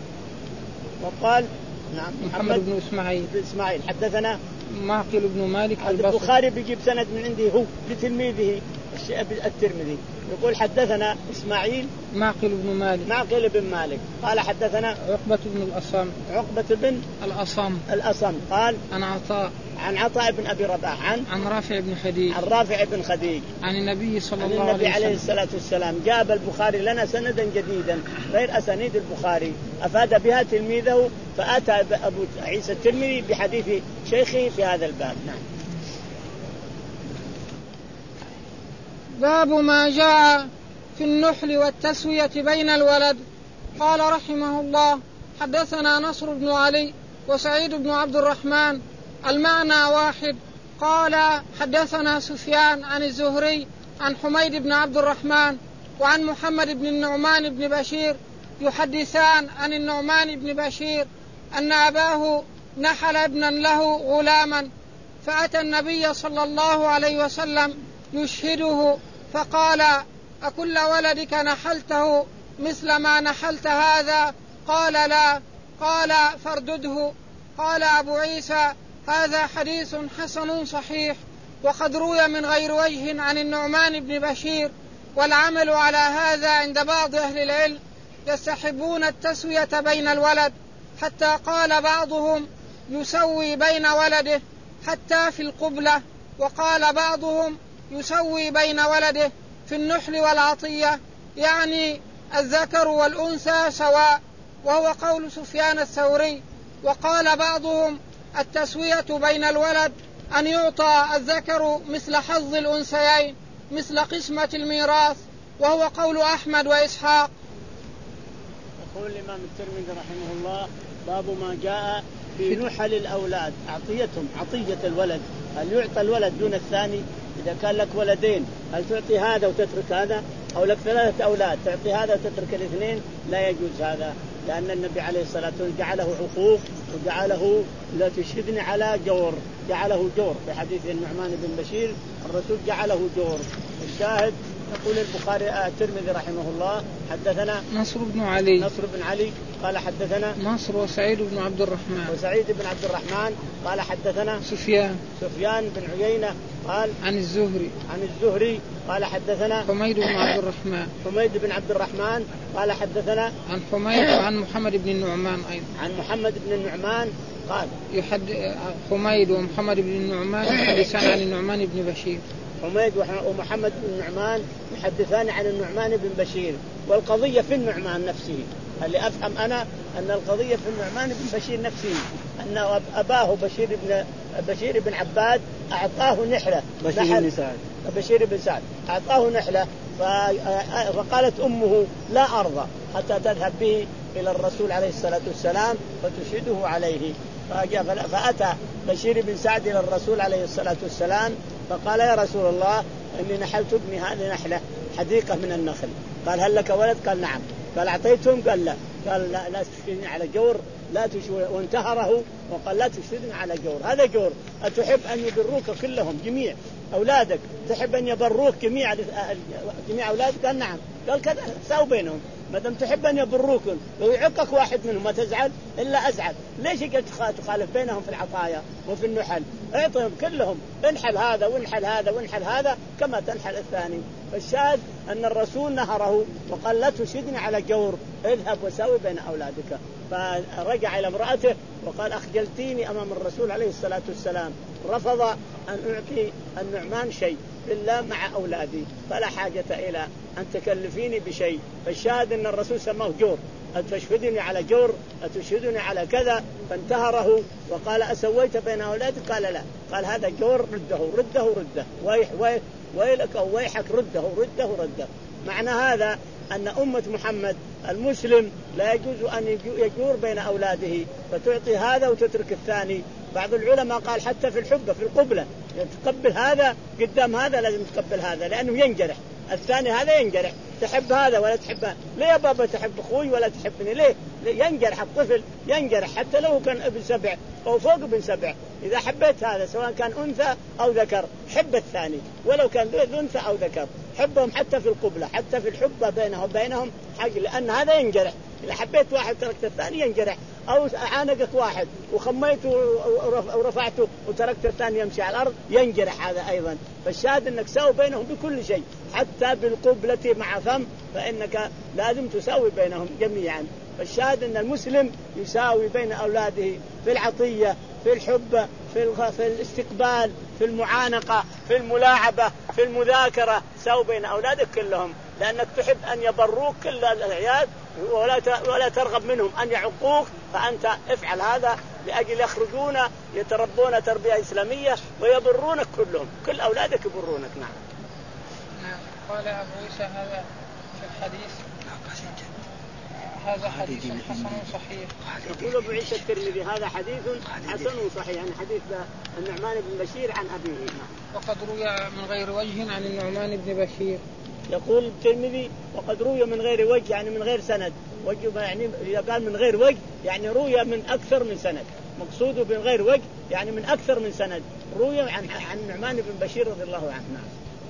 وقال نعم محمد, محمد بن إسماعيل بن إسماعيل حدثنا معقل بن مالك البصري. البخاري بيجيب سند من عنده هو لتلميذه الترمذي، يقول حدثنا إسماعيل معقل بن مالك معقل بن مالك قال حدثنا عقبة بن الأصم عقبة بن الأصم الأصم قال عن عطاء عن عطاء بن أبي رباح عن عن رافع بن خديج عن رافع بن خديج عن النبي صلى الله عليه وسلم. النبي عليه الصلاة عليه والسلام جاب البخاري لنا سندا جديدا غير أسانيد البخاري، أفاد بها تلميذه، فأتى أبو عيسى الترمذي بحديث شيخه في هذا الباب. نعم. باب ما جاء في النحل والتسوية بين الولد. قال رحمه الله حدثنا نصر بن علي وسعيد بن عبد الرحمن المعنى واحد. قال حدثنا سفيان عن الزهري عن حميد بن عبد الرحمن وعن محمد بن النعمان بن بشير يحدثان عن النعمان بن بشير أن أباه نحل ابنا له غلاما، فأتى النبي صلى الله عليه وسلم يشهده فقال أكل ولدك نحلته مثل ما نحلت هذا؟ قال لا. قال فاردده. قال أبو عيسى هذا حديث حسن صحيح، وقد روي من غير وجه عن النعمان بن بشير، والعمل على هذا عند بعض أهل العلم، يستحبون التسوية بين الولد، حتى قال بعضهم يسوي بين ولده حتى في القبلة، وقال بعضهم يسوي بين ولده في النحل والعطية، يعني الذكر والأنثى سواء، وهو قول سفيان الثوري. وقال بعضهم التسوية بين الولد أن يعطى الذكر مثل حظ الأنثيين مثل قسمة الميراث، وهو قول أحمد وإسحاق. يقول الإمام الترمذي رحمه الله باب ما جاء في نحل الأولاد، أعطيتهم عطية الولد، هل يعطى الولد دون الثاني؟ إذا كان لك ولدين هل تعطي هذا وتترك هذا؟ أو لك ثلاثة أولاد تعطي هذا وتترك الاثنين؟ لا يجوز هذا، لأن النبي عليه الصلاة والسلام جعله عقوق وجعله لا تشهدني على جور، جعله جور في حديث النعمان بن بشير، الرسول جعله جور. الشاهد يقول البخاري الترمذي رحمه الله حدثنا نصر بن علي نصر بن علي قال حدثنا نصر وسعيد بن عبد الرحمن وسعيد بن عبد الرحمن قال حدثنا سفيان سفيان بن عيينة قال عن الزهري عن الزهري قال حدثنا حميد بن عبد الرحمن حميد بن عبد الرحمن قال حدثنا عن حميد وعن محمد بن النعمان أيضا عن محمد بن النعمان قال يحد حميد ومحمد بن النعمان يحدثان عن النعمان بن بشير. حميد ومحمد بن النعمان يحدثان عن النعمان بن بشير، والقضية في النعمان نفسه. اللي أفهم أنا أن القضية في النعمان بن بشير نفسه، أن أباه بشير بن بشير بن عباد أعطاه نحلة بشير بن سعد بشير بن سعد أعطاه نحلة، فقالت أمه لا أرضى حتى تذهب به إلى الرسول عليه الصلاة والسلام فتشهده عليه. فأتى بشير بن سعد إلى الرسول عليه الصلاة والسلام فقال يا رسول الله إني نحلت ابني هذه نحلة حديقة من النخل. قال هل لك ولد؟ قال نعم. قال أعطيتهم؟ قال لا. قال لا, لا تشهدني على جور، لا تشهد، وانتهره وقال لا تشهدني على جور، هذا جور. أتحب أن يبروك كلهم جميع أولادك؟ تحب أن يبروك جميع جميع أولادك؟ قال نعم. قال كذا ساو بينهم، ما دام تحب أن يبروك، لو يعقك واحد منهم ما تزعل إلا أزعل. ليش قلت تخالف بينهم في العطايا وفي النحل؟ اعطهم كلهم، انحل هذا وانحل هذا وانحل هذا كما تنحل الثاني. فالشاهد أن الرسول نهره وقال لا تشهدني على جور، اذهب وساوي بين أولادك. فرجع إلى امرأته وقال أخجلتيني أمام الرسول عليه الصلاة والسلام. رفض أن أعطي النعمان شيء إلا مع أولادي، فلا حاجة إلى أن تكلفيني بشيء. فالشاهد أن الرسول سماه جور، أتشهدني على جور؟ أتشهدني على كذا؟ فانتهره وقال أسويت بين أولادك؟ قال لا. قال هذا جور، رده رده رده، ويح ويح ويلك أو ويحك، رده رده رده. معنى هذا أن أمة محمد المسلم لا يجوز أن يجور بين أولاده فتعطي هذا وتترك الثاني. بعض العلماء قال حتى في الحبة في القبلة تقبل هذا قدام هذا، لازم تقبل هذا لأنه ينجرح، الثاني هذا ينجرح. تحب هذا ولا تحبه؟ ليه يا بابا تحب أخوي ولا تحبني؟ ليه؟ ليه ينجرح الطفل؟ ينجرح حتى لو كان ابن سبع أو فوق ابن سبع. إذا حبيت هذا سواء كان أنثى أو ذكر حب الثاني، ولو كان أنثى أو ذكر حبهم. حتى في القبلة حتى في الحبة بينهم بينهم حاجة، لأن هذا ينجرح. إذا حبيت واحد تركت الثاني ينجرح، أو عانقك واحد وخميته ورفعته وتركت الثاني يمشي على الأرض ينجرح هذا أيضا. فالشاهد أنك ساوي بينهم بكل شيء، حتى بالقبلة مع فم فإنك لازم تساوي بينهم جميعا. فالشاهد أن المسلم يساوي بين أولاده في العطية، في الحب، في في الاستقبال، في المعانقة، في الملاعبة، في المذاكرة. ساوي بين أولادك كلهم، لأنك تحب أن يبروك كل العيال ولا ولا ترغب منهم أن يعقوك. فأنت افعل هذا لأجل يخرجون يتربون تربية إسلامية ويبرونك كلهم، كل أولادك يبرونك. نعم. نعم. قال أبو عيسى هذا في الحديث هذا حديث حسن صحيح. يقول أبو عيسى الترمذي هذا حديث حسن صحيح، يعني حديث النعمان بن بشير عن أبيه. وقد روي من غير وجه عن النعمان بن بشير. يقول الترمذي وقد روي من غير وجه، يعني من غير سند. وجه يعني إذا قال من غير وجه يعني روي من أكثر من سند، مقصوده من غير وجه يعني من أكثر من سند روي عن عن النعمان بن بشير رضي الله عنه.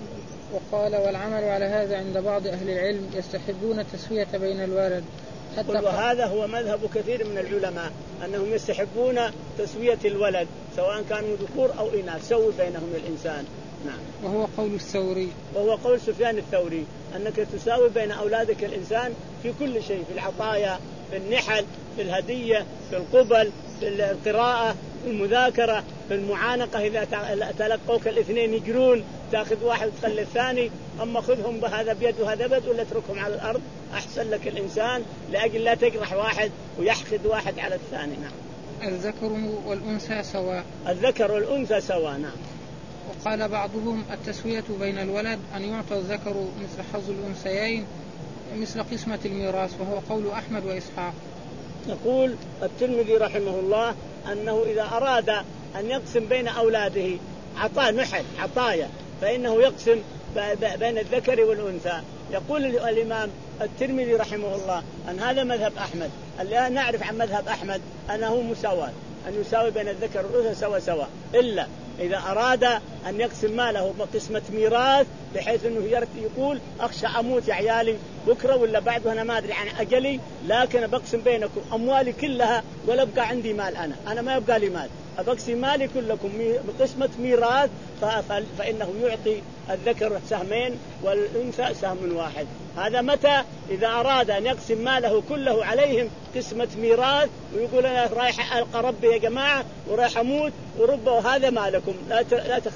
وقال والعمل على هذا عند بعض أهل العلم يستحبون التسوية بين الولد. حتى وهذا هو مذهب كثير من العلماء أنهم يستحبون تسوية الولد سواء كانوا ذكور أو إناث سوي بينهم الإنسان. نعم. وهو قول الثوري وهو قول سفيان الثوري أنك تساوي بين أولادك الإنسان في كل شيء، في العطايا، في النحل، في الهدية، في القبل، في القراءة، في المذاكرة، في المعانقة. إذا تلقوك الاثنين يجرون تأخذ واحد وتخلي الثاني، أما خذهم بهذا بيد وهذا بيد ولا اتركهم على الأرض أحسن لك الإنسان لأجل لا تجرح واحد ويحقد واحد على الثاني. نعم. الذكر والأنثى سواء. الذكر والأنثى سواء. نعم. وقال بعضهم التسوية بين الولد أن يعطى الذكر مثل حظ الأنثيين مثل قسمة الميراث، وهو قول أحمد وإسحاق. يقول الترمذي رحمه الله أنه إذا أراد أن يقسم بين أولاده عطاء نحل عطايا فإنه يقسم بين الذكر والأنثى. يقول الإمام الترمذي رحمه الله أن هذا مذهب أحمد. اللي نعرف عن مذهب أحمد أنه مساواة، أن يساوي بين الذكر والأنثى سوا سوا، إلا إذا أراد أن يقسم ماله بقسمة ميراث بحيث أنه يقول أخشى أموت يا عيالي بكرة ولا بعد وأنا ما أدري عن أجلي، لكن بقسم بينكم أموالي كلها ولا بقى عندي مال، أنا أنا ما يبقى لي مال، أبقسم مالي كلكم بقسمة ميراث، فإنه يعطي الذكر سهمين والأنثى سهم واحد. هذا متى؟ إذا أراد أن يقسم ماله كله عليهم قسمة ميراث ويقول أنا رايح ألقى ربي يا جماعة ورايح أموت وربه وهذا مالكم، لا لا تخ...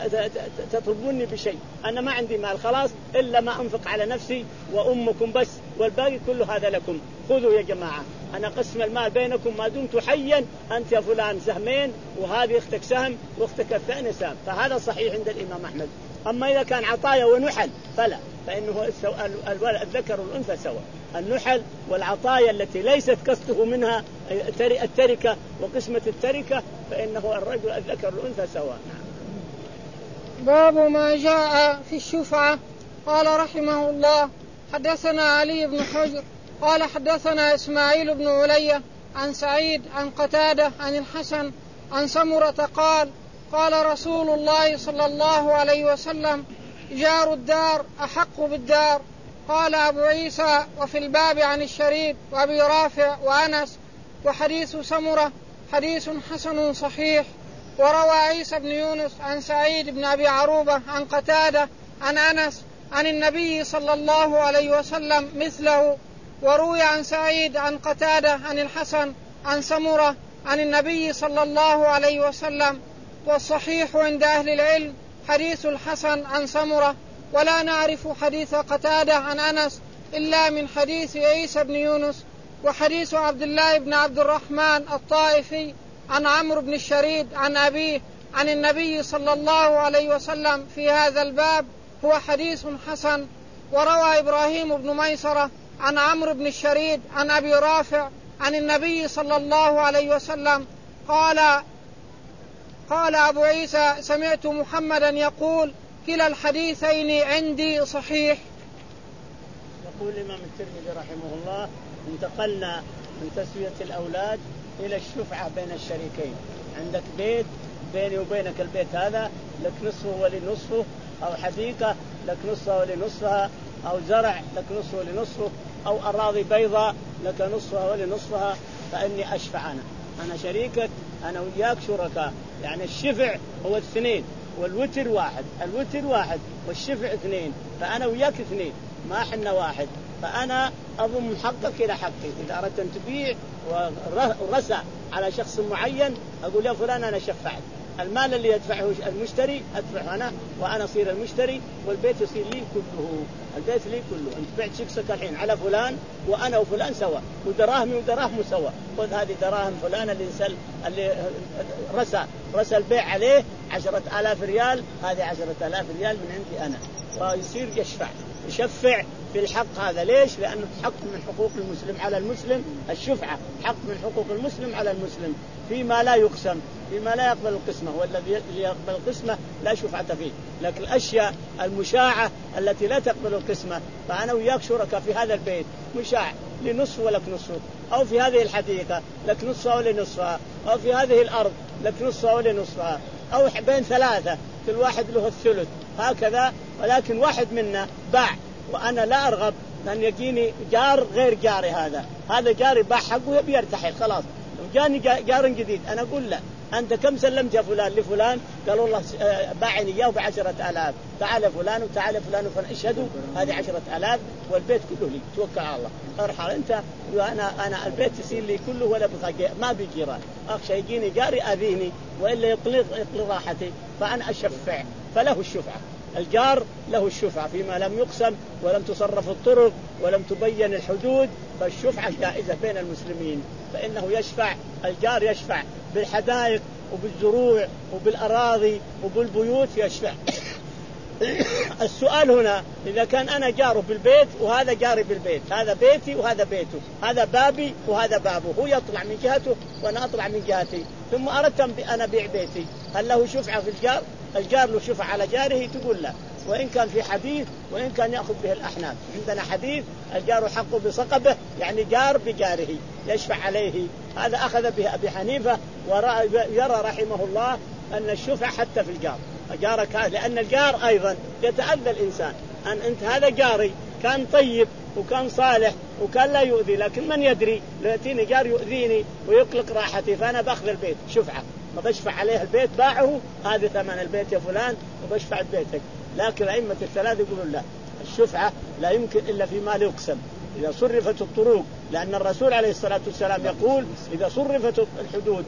تطلبوني بشيء، أنا ما عندي مال خلاص إلا ما أنفق على نفسي وأمكم بس، والباقي كله هذا لكم، خذوا يا جماعة أنا قسم المال بينكم ما دمت حيا، أنت يا فلان سهمين وهذه أختك سهم وأختك الثانية سهم. فهذا صحيح عند الإمام أحمد. أما إذا كان عطايا ونحل فلا، فإنه الذكر والأنثى سوا. النحل والعطايا التي ليست قصده منها التركة وقسمة التركة فإنه الرجل الذكر والأنثى سوا. باب ما جاء في الشفعة. قال رحمه الله حدثنا علي بن حجر قال حدثنا إسماعيل بن علي عن سعيد عن قتادة عن الحسن عن سمرة قال قال رسول الله صلى الله عليه وسلم جار الدار أحق بالدار. قال أبو عيسى وفي الباب عن الشريد وأبي رافع وأنس وحديث سمرة حديث حسن صحيح. وروى عيسى بن يونس عن سعيد بن أبي عروبة عن قتادة عن أنس عن النبي صلى الله عليه وسلم مثله. وروي عن سعيد عن قتادة عن الحسن عن سمرة عن النبي صلى الله عليه وسلم. والصحيح عند أهل العلم حديث الحسن عن سمرة، ولا نعرف حديث قتادة عن أنس إلا من حديث عيسى بن يونس. وحديث عبد الله بن عبد الرحمن الطائفي عن عمرو بن الشريد عن أبيه عن النبي صلى الله عليه وسلم في هذا الباب هو حديث حسن. وروى إبراهيم بن ميسرة عن عمرو بن الشريد عن أبي رافع عن النبي صلى الله عليه وسلم قال قال أبو عيسى سمعت محمدا يقول كلا الحديثين عندي صحيح. يقول الإمام الترمذي رحمه الله انتقلنا من تسوية الأولاد إلى الشفعة بين الشريكين. عندك بيت بيني وبينك البيت هذا لك نصفه ولنصفه، أو حديقة لك نصفها ولنصفها، أو زرع لك نصفه ولنصفه، أو أراضي بيضاء لك نصفها ولنصفها، فإني أشفع أنا أنا شريكك أنا وياك شركاء. يعني الشفع هو اثنين والوتر واحد، الوتر واحد والشفع اثنين، فأنا وياك اثنين ما حنا واحد، فأنا أضم حقك إلى حقي. إذا أردت أن تبيع ورسى على شخص معين أقول يا فلان أنا شفعت، المال اللي يدفعه المشتري أدفعه أنا وأنا أصير المشتري، والبيت يصير لي كله، البيت لي كله. أنت بعت شخصك الحين على فلان وأنا وفلان سوا، ودراهمي ودراهمه سوا، خذ هذه دراهم فلان اللي سل اللي رسى رسى البيع عليه عشرة آلاف ريال، هذه عشرة آلاف ريال من عندي أنا، ويصير يشفع يشفع في الحق هذا. ليش؟ لأنه حق من حقوق المسلم على المسلم، الشفعة حق من حقوق المسلم على المسلم فيما لا يقسم، فيما لا يقبل القسمة، والذي يقبل القسمة لا شفعة فيه. لكن الأشياء المشاعة التي لا تقبل القسمة فأنا وياك شركاء في هذا البيت مشاع لنصف ولك نصف، أو في هذه الحديقة لك نصفها ولنصفها، أو في هذه الأرض لك نصفها ولنصفها، أو بين ثلاثة كل واحد له الثلث، هكذا ولكن واحد منا باع وأنا لا أرغب أن يجيني جار غير جاري، هذا هذا جاري باع حقه يبي يرتحل خلاص، جاني جار جديد أنا أقول له أنت كم سلمت يا فلان لفلان؟ قال والله باعني إياه بعشرة آلاف، تعال فلان وتعال فلان وفلان اشهدوا هذه عشرة آلاف والبيت كله لي، توكل على الله ارحل أنت وأنا أنا البيت يصير لي كله ولا بقى ما بيجيران، أخشى يجيني جاري أذيني وإلا يطلق يطلق راحتي فأنا أشفع، فله الشفعة. الجار له الشفعة فيما لم يقسم ولم تصرف الطرق ولم تبين الحدود، فالشفعة جائزة بين المسلمين، فإنه يشفع الجار يشفع بالحدائق وبالزروع وبالأراضي وبالبيوت يشفع. السؤال هنا إذا كان أنا جاره بالبيت وهذا جاري بالبيت، هذا بيتي وهذا بيته، هذا بابي وهذا بابه، هو يطلع من جهته وأنا أطلع من جهتي، ثم أردت أنا بيع بيتي، هل له شفعة في الجار؟ الجار له شفعة على جاره تقول لا، وإن كان في حديث وإن كان يأخذ به الأحناف، عندنا حديث الجار حقه بصقبه يعني جار بجاره يشفع عليه، هذا أخذ به أبي حنيفة ويرى رحمه الله أن الشفعة حتى في الجار جارك هذا، لأن الجار أيضا يتأذى الإنسان، أن أنت هذا جاري كان طيب وكان صالح وكان لا يؤذي، لكن من يدري لو يأتيني جار يؤذيني ويقلق راحتي فأنا بأخذ البيت شفعة وبشفع عليه البيت باعه هذا ثمن البيت يا فلان وبشفع بيتك. لكن أئمة الثلاثة يقولون لا، الشفعة لا يمكن إلا في مال يقسم إذا صرفت الطرق، لأن الرسول عليه الصلاة والسلام يقول إذا صرفت الحدود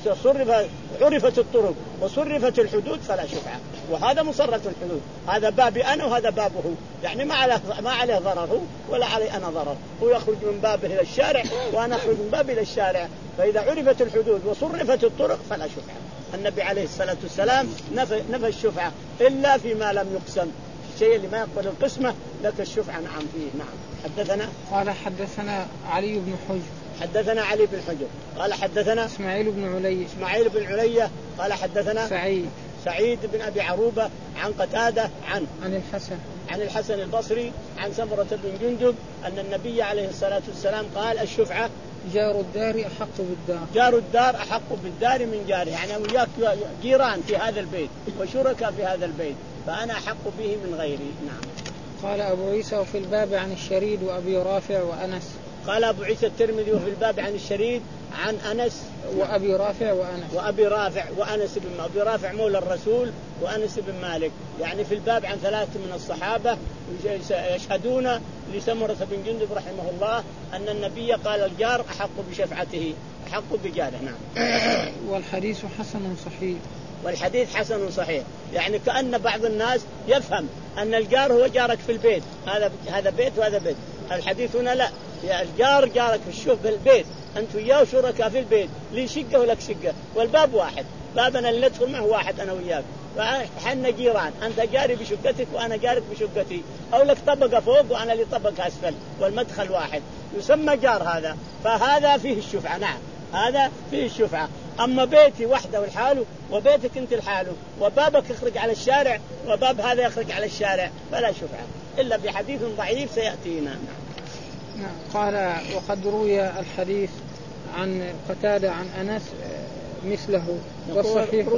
وصرف عرفت الطرق وصرفت الحدود فلا شفعة، وهذا مصرف الحدود، هذا بابي أنا وهذا بابه، يعني ما عليه ما عليه ضرره ولا علي أنا ضرر، هو يخرج من بابه إلى الشارع وأنا أخرج من بابي إلى الشارع، فإذا عرفت الحدود وصرفت الطرق فلا شفعة. النبي عليه الصلاة والسلام نفى نفى الشفعة إلا فيما لم يقسم، الشيء اللي ما يقبل القسمة لك الشفعة نعم فيه. نعم. حدثنا قال حدثنا علي بن حجر حدثنا علي بن حجر قال حدثنا إسماعيل بن علي إسماعيل بن علي قال حدثنا سعيد سعيد بن أبي عروبة عن قتادة عن عن الحسن عن الحسن البصري عن سمرة بن جندب أن النبي عليه الصلاة والسلام قال الشفعة جار الدار أحق بالدار جار الدار أحق بالدار من جاره، يعني وياك جيران في هذا البيت وشركاء في هذا البيت فأنا أحق به من غيري. نعم. قال أبو عيسى وفي الباب عن الشريد وأبي رافع وأنس. قال أبو عيسى الترمذي وفي الباب عن الشريد عن أنس وأبي رافع وأنس وأبي رافع وأنس بن أبي رافع مولى الرسول وأنس بن مالك، يعني في الباب عن ثلاثة من الصحابة يشهدون لسمرة بن جندب رحمه الله أن النبي قال الجار أحق بشفعته أحق بجاره. نعم. والحديث حسن صحيح والحديث حسن صحيح، يعني كأن بعض الناس يفهم أن الجار هو جارك في البيت، هذا هذا بيت وهذا بيت، الحديث هنا لا، يا الجار جارك في الشوف في البيت أنت وياه شركاء في البيت، لي شقة ولك شقة والباب واحد، بابنا اللي ندخل معه واحد أنا وياك، فحنا جيران، أنت جاري بشقتك وأنا جارك بشقتي، أو لك طبقة فوق وأنا لي طبقة أسفل والمدخل واحد، يسمى جار هذا، فهذا فيه الشفعة. نعم هذا فيه الشفعة. أما بيتي وحده والحاله وبيتك أنت الحاله وبابك يخرج على الشارع وباب هذا يخرج على الشارع فلا شفعة إلا بحديث ضعيف سيأتينا. نعم. قال وقد روي الحديث عن قتادة عن أنس مثله والصحيح،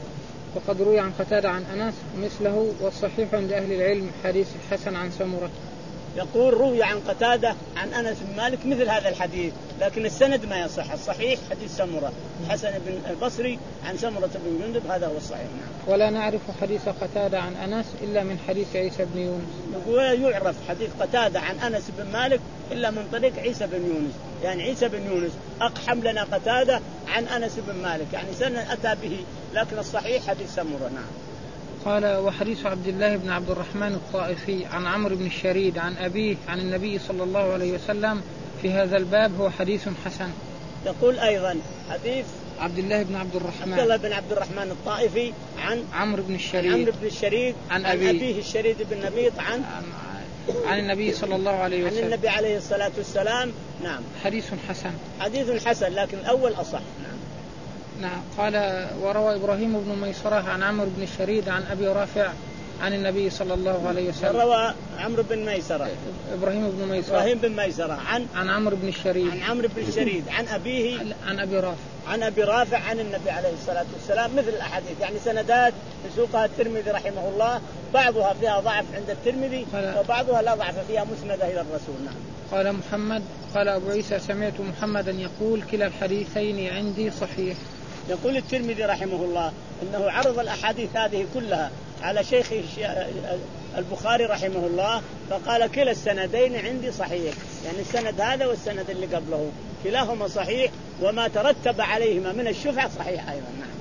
وقد روي عن قتادة عن أنس مثله والصحيح عند أهل العلم حديث الحسن عن سمرة. يقول روي عن قتادة عن أنس بن مالك مثل هذا الحديث، لكن السند ما يصح، الصحيح حديث سمرة حسن بن البصري عن سمرة بن جندب هذا هو الصحيح. نعم. ولا نعرف حديث قتادة عن أنس إلا من حديث عيسى بن يونس. ولا يعرف حديث قتادة عن أنس بن مالك إلا من طريق عيسى بن يونس، يعني عيسى بن يونس أقحم لنا قتادة عن أنس بن مالك، يعني سنة أتى به، لكن الصحيح حديث سمرة. نعم. قال وحديث عبد الله بن عبد الرحمن الطائفي عن عمرو بن الشريد عن أبيه عن النبي صلى الله عليه وسلم في هذا الباب هو حديث حسن. يقول أيضا حديث عبد الله بن عبد الرحمن عبد الله بن عبد الرحمن الطائفي عن عمرو بن الشريد عمرو بن الشريد عن, عن أبيه. أبيه الشريد بن نبيط عن عن النبي صلى الله عليه وسلم عن النبي عليه الصلاة والسلام. نعم حديث حسن حديث حسن لكن الأول أصح. نعم. نعم. قال وروى إبراهيم بن ميسرة عن عمرو بن الشريد عن أبي رافع عن النبي صلى الله عليه وسلم. روى عمرو بن ميسرة إبراهيم بن ميسرة إبراهيم بن ميسرة عن عن عمرو بن الشريد عن عمرو بن الشريد عن أبيه عن أبي رافع عن أبي رافع عن النبي عليه الصلاة والسلام مثل الأحاديث، يعني سندات يسوقها الترمذي رحمه الله، بعضها فيها ضعف عند الترمذي وبعضها لا ضعف فيها، مسندة إلى الرسول. نعم. قال محمد قال أبو عيسى سمعت محمدا يقول كلا الحديثين عندي صحيح. يقول الترمذي رحمه الله إنه عرض الأحاديث هذه كلها على شيخه البخاري رحمه الله، فقال كلا السندين عندي صحيح، يعني السند هذا والسند اللي قبله كلاهما صحيح، وما ترتب عليهما من الشفعة صحيح أيضا. نعم.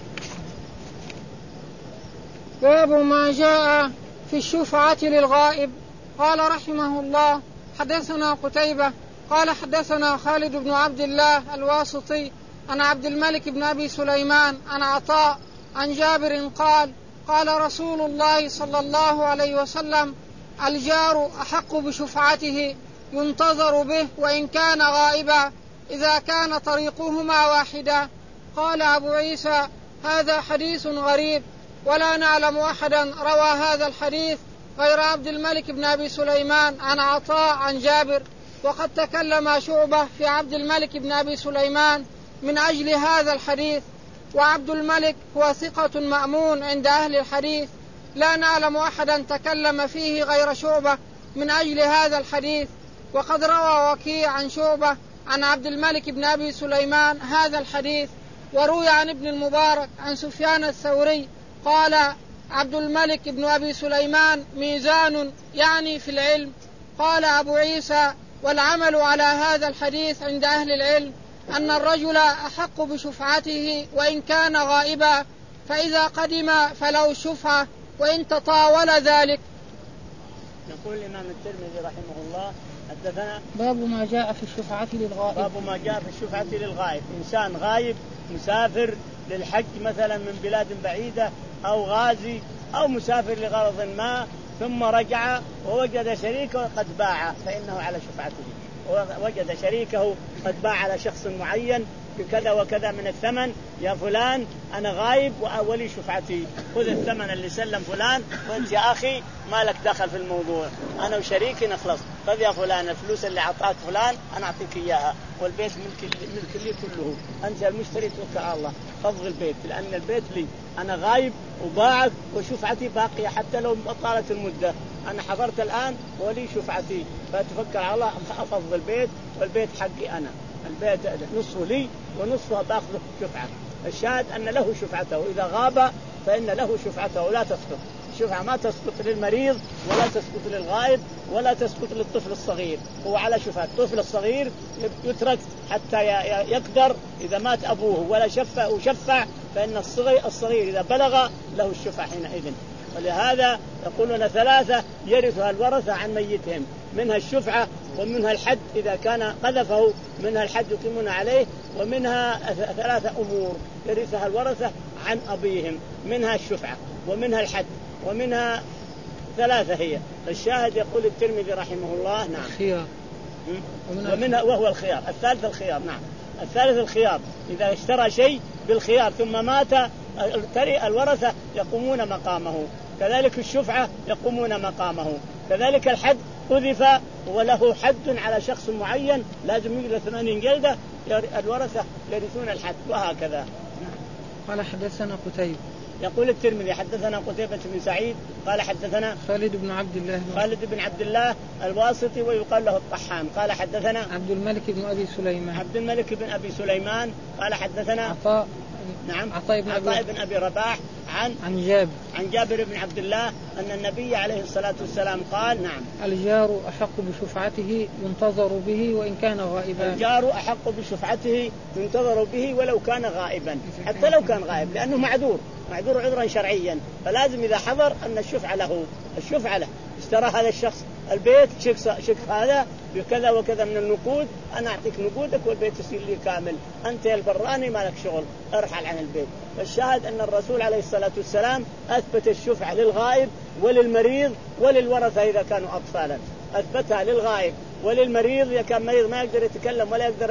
باب ما جاء في الشفعة للغائب. قال رحمه الله حدثنا قتيبة قال حدثنا خالد بن عبد الله الواسطي عن عبد الملك بن أبي سليمان عن عطاء عن جابر قال قال رسول الله صلى الله عليه وسلم الجار أحق بشفعته ينتظر به وإن كان غائبا إذا كان طريقهما واحدا. قال أبو عيسى هذا حديث غريب ولا نعلم أحدا روى هذا الحديث غير عبد الملك بن أبي سليمان عن عطاء عن جابر، وقد تكلم شعبة في عبد الملك بن أبي سليمان من أجل هذا الحديث، وعبد الملك هو ثقة مأمون عند أهل الحديث، لا نعلم أحدا تكلم فيه غير شعبة من أجل هذا الحديث. وقد روى وكيع عن شعبة عن عبد الملك بن أبي سليمان هذا الحديث، وروي عن ابن المبارك عن سفيان الثوري قال عبد الملك بن أبي سليمان ميزان يعني في العلم. قال أبو عيسى والعمل على هذا الحديث عند أهل العلم أن الرجل أحق بشفعته وإن كان غائبا، فإذا قدم فله الشفعة وإن تطاول ذلك. يقول الإمام الترمذي رحمه الله حدثنا باب ما جاء في الشفعة للغائب. باب ما جاء في الشفعة للغائب، إنسان غايب مسافر للحج مثلا من بلاد بعيدة أو غازي أو مسافر لغرض ما ثم رجع ووجد شريكه قد باع فإنه على شفعته، ووجد شريكه قد باع على شخص معين بكذا وكذا من الثمن، يا فلان أنا غايب وأولي شفعتي، خذ الثمن اللي سلم فلان وأنت يا أخي ما لك دخل في الموضوع، أنا وشريكي نخلص، خذ يا فلان الفلوس اللي أعطاك فلان أنا أعطيك إياها والبيت ملك ملك لي كله، أنت المشتري توكل على الله، خذ البيت لأن البيت لي، أنا غايب وباعك وشفعتي باقية حتى لو طالت المدة، أنا حضرت الآن ولي شفعتي، فتفكر على الله أفضل البيت والبيت حقي أنا، البيت نصفه لي ونصفه باخذه شفعة. الشاهد أن له شفعته، إذا غاب فإن له شفعته ولا تسقط، الشفعة ما تسقط للمريض ولا تسقط للغائب ولا تسقط للطفل الصغير، هو على شفعة. الطفل الصغير يترك حتى يقدر، إذا مات أبوه ولا شفع وشفع فإن الصغير, الصغير إذا بلغ له الشفعة حينئذ. ولهذا يقولون ثلاثة يرثها الورثة عن ميتهم، منها الشفعة ومنها الحد إذا كان قذفه، منها الحد يقيمون عليه، ومنها ثلاثة أمور يرثها الورثة عن أبيهم، منها الشفعة ومنها الحد ومنها ثلاثة هي. الشاهد يقول الترمذي رحمه الله نعم خيار ومنها وهو الخيار، الثالث الخيار. نعم الثالث الخيار، إذا اشترى شيء بالخيار ثم مات الورثة يقومون مقامه، كذلك الشفعة يقومون مقامه، كذلك الحد قذف وله حد على شخص معين لازم يجلس ثمانين جلدة، الورثة يرثون الحد وهكذا. قال حدثنا قتيبة. يقول الترمذي حدثنا قتيبة بن سعيد قال حدثنا خالد بن عبد الله خالد بن عبد الله الواسطي ويقال له الطحان قال حدثنا عبد الملك بن أبي سليمان عبد الملك بن أبي سليمان قال حدثنا عطاء نعم عطاء بن, عطاء بن أبي رباح عن عن جابر عن جابر بن عبد الله أن النبي عليه الصلاة والسلام قال نعم الجار أحق بشفعته ينتظر به وإن كان غائبا. الجار أحق بشفعته ينتظر به ولو كان غائبا، حتى لو كان غائب لأنه معذور معذور عذرا شرعيا، فلازم إذا حضر أن الشفعة له، الشفعة له. اشترى هذا الشخص البيت شك شك هذا بكذا وكذا من النقود، أنا أعطيك نقودك والبيت يصير لي كامل، أنت يا البراني ما لك شغل، ارحل عن البيت. فالشاهد أن الرسول عليه الصلاة والسلام أثبت الشفعة للغائب وللمريض وللورثة إذا كانوا أطفالا، أثبتها للغائب وللمريض إذا كان مريض ما يقدر يتكلم ولا يقدر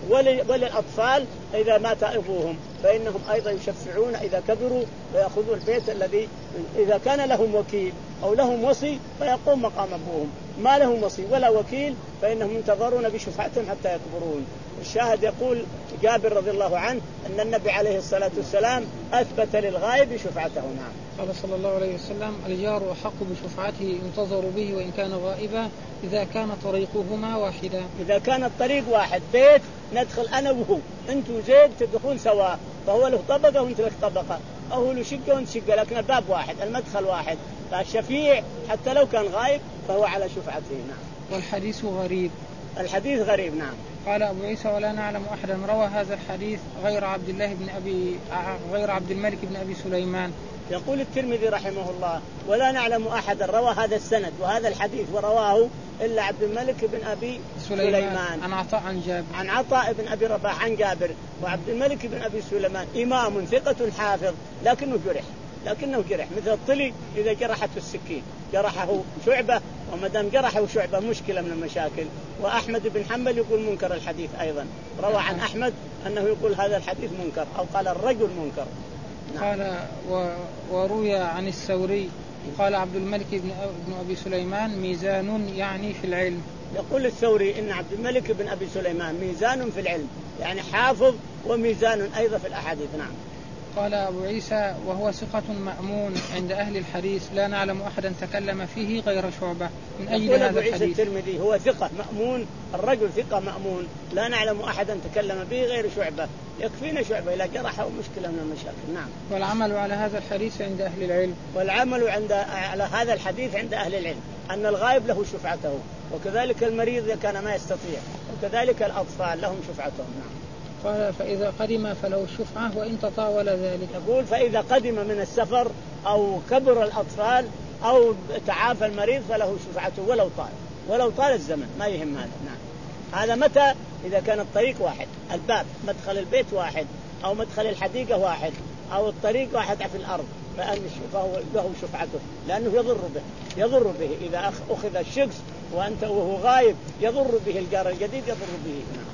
وللأطفال إذا مات أبوهم فإنهم أيضا يشفعون إذا كبروا ويأخذوا البيت الذي إذا كان لهم وكيل أو لهم وصي فيقوم مقام أبوهم، ما لهم وصي ولا وكيل فإنهم ينتظرون بشفعتهم حتى يكبرون. الشاهد يقول جابر رضي الله عنه أن النبي عليه الصلاة والسلام أثبت للغائب شفعته. نعم. قال صلى الله عليه وسلم: الجار أحق بشفعته ينتظر به وإن كان غائبا إذا كان طريقهما واحدا. إذا كان الطريق واحد، بيت ندخل أنا وهو، أنت وزيد تدخلون سواء، فهو له طبقة وأنت لك طبقة، أو هو له شقة وأنت شقة، لكن الباب واحد، المدخل واحد، فالشفيع حتى لو كان غائب فهو على شفعته. نعم. والحديث غريب. الحديث غريب. نعم. قال أبو عيسى: ولا نعلم أحدا روى هذا الحديث غير عبد الله بن أبي غير عبد الملك بن أبي سليمان. يقول الترمذي رحمه الله: ولا نعلم أحدا روى هذا السند وهذا الحديث ورواه إلا عبد الملك بن أبي سليمان, سليمان عن عطاء عن جابر عن عطاء بن أبي رباح عن جابر. وعبد الملك بن أبي سليمان إمام ثقة حافظ لكنه جرح لكنه جرح مثل الطلي إذا جرحته السكين جرحه شعبة، وما دام جرحه شعبة مشكلة من المشاكل. وأحمد بن حنبل يقول منكر الحديث أيضا، روى عن أحمد أنه يقول هذا الحديث منكر أو قال الرجل منكر. نعم. قال و... وروي عن الثوري قال عبد الملك بن أبي سليمان ميزان يعني في العلم. يقول الثوري إن عبد الملك بن أبي سليمان ميزان في العلم، يعني حافظ وميزان أيضا في الأحاديث. نعم. قال أبو عيسى: وهو ثقة مأمون عند أهل الحديث لا نعلم أحدا تكلم فيه غير شعبة من أجل هذا أبو عيسى الحديث. الترمذي هو ثقة مأمون، الرجل ثقة مأمون لا نعلم أحدا تكلم به غير شعبة، يكفينا شعبة إلى جرحه مشكلة من المشاكل. نعم. والعمل على هذا الحديث عند أهل العلم. والعمل عند على هذا الحديث عند أهل العلم أن الغائب له شفعته، وكذلك المريض إذا كان ما يستطيع، وكذلك الأطفال لهم شفعتهم. نعم. قال: فإذا قدم فله الشفعة وإن تطاول ذلك. يقول: فإذا قدم من السفر أو كبر الأطفال أو تعافى المريض فله شفعته ولو طال ولو طال الزمن، ما يهم هذا. نعم. هذا متى؟ إذا كان الطريق واحد، الباب مدخل البيت واحد، أو مدخل الحديقة واحد، أو الطريق واحد في الأرض، فهو له شفعته، لأنه يضر به يضر به إذا أخذ الشخص وأنت وهو غايب يضر به الجار الجديد يضر به. نعم.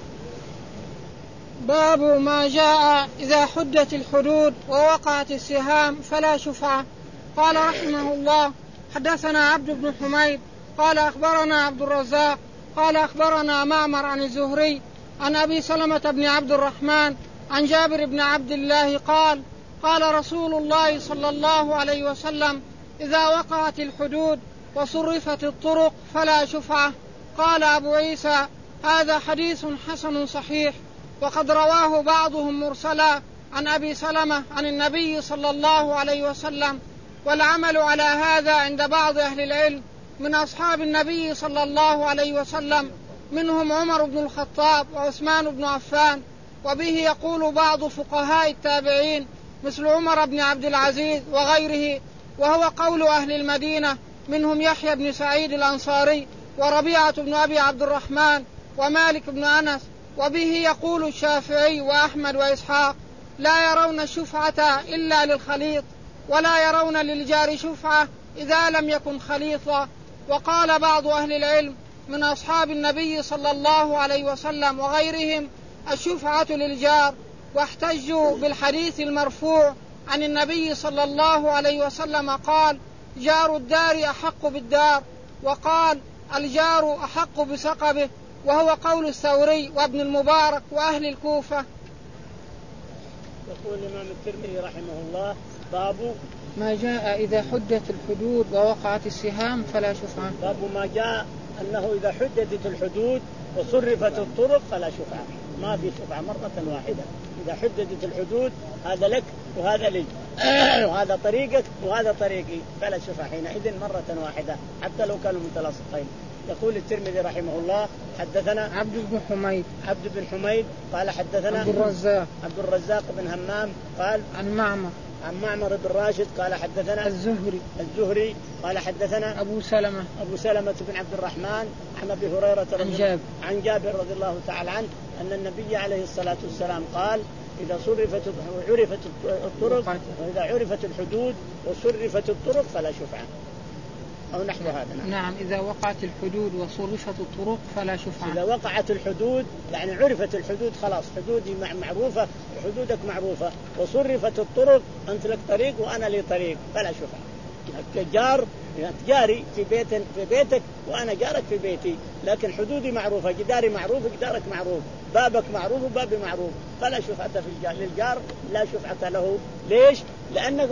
باب ما جاء إذا حدت الحدود ووقعت السهام فلا شفعة. قال رحمه الله: حدثنا عبد بن حميد قال أخبرنا عبد الرزاق قال أخبرنا معمر عن الزهري عن أبي سلمة بن عبد الرحمن عن جابر بن عبد الله قال: قال رسول الله صلى الله عليه وسلم: إذا وقعت الحدود وصرفت الطرق فلا شفعة. قال أبو عيسى: هذا حديث حسن صحيح، وقد رواه بعضهم مرسلا عن أبي سلمة عن النبي صلى الله عليه وسلم. والعمل على هذا عند بعض أهل العلم من أصحاب النبي صلى الله عليه وسلم، منهم عمر بن الخطاب وعثمان بن عفان، وبه يقول بعض فقهاء التابعين مثل عمر بن عبد العزيز وغيره، وهو قول أهل المدينة منهم يحيى بن سعيد الأنصاري وربيعة بن أبي عبد الرحمن ومالك بن أنس. وبه يقول الشافعي وأحمد وإسحاق: لا يرون الشفعة إلا للخليط، ولا يرون للجار شفعة إذا لم يكن خليطا. وقال بعض أهل العلم من أصحاب النبي صلى الله عليه وسلم وغيرهم: الشفعة للجار، واحتجوا بالحديث المرفوع عن النبي صلى الله عليه وسلم قال: جار الدار أحق بالدار، وقال: الجار أحق بسقبه، وهو قول الثوري وابن المبارك وأهل الكوفة. يقول الإمام الترمذي رحمه الله: باب ما جاء إذا حدت الحدود ووقعت السهام فلا شفعة. باب ما جاء أنه إذا حددت الحدود وصرفت الطرق فلا شفعة، ما في شفعة مرة واحدة. إذا حددت الحدود هذا لك وهذا لي وهذا طريقك وهذا طريقي فلا شفعة حينئذ مرة واحدة حتى لو كانوا متلاصقين. يقول الترمذي رحمه الله: حدثنا عبد بن حميد عبد بن حميد قال حدثنا عبد الرزاق عبد الرزاق بن همام قال عن معمر عن معمر بن راشد قال حدثنا الزهري الزهري قال حدثنا أبو سلمة أبو سلمة بن عبد الرحمن عن أبي هريرة عن جابر عن جابر رضي الله تعالى عنه أن النبي عليه الصلاة والسلام قال: إذا صرفت وعرفت الطرق وإذا عرفت الحدود وصرفت الطرق فلا شفعة. أو نحو هذا. نعم. نعم إذا وقعت الحدود وصرفت الطرق فلا شفعة. إذا وقعت الحدود يعني عرفت الحدود خلاص حدودي معروفة حدودك معروفة وصرفت الطرق أنت لك طريق وأنا لي طريق فلا شفعة. الجار جاري في بيت في بيتك وأنا جارك في بيتي لكن حدودي معروفة جداري معروف جدارك معروف بابك معروف وبابي معروف فلا شفعة في الجار للجار لا شفعة له. ليش؟ لأنك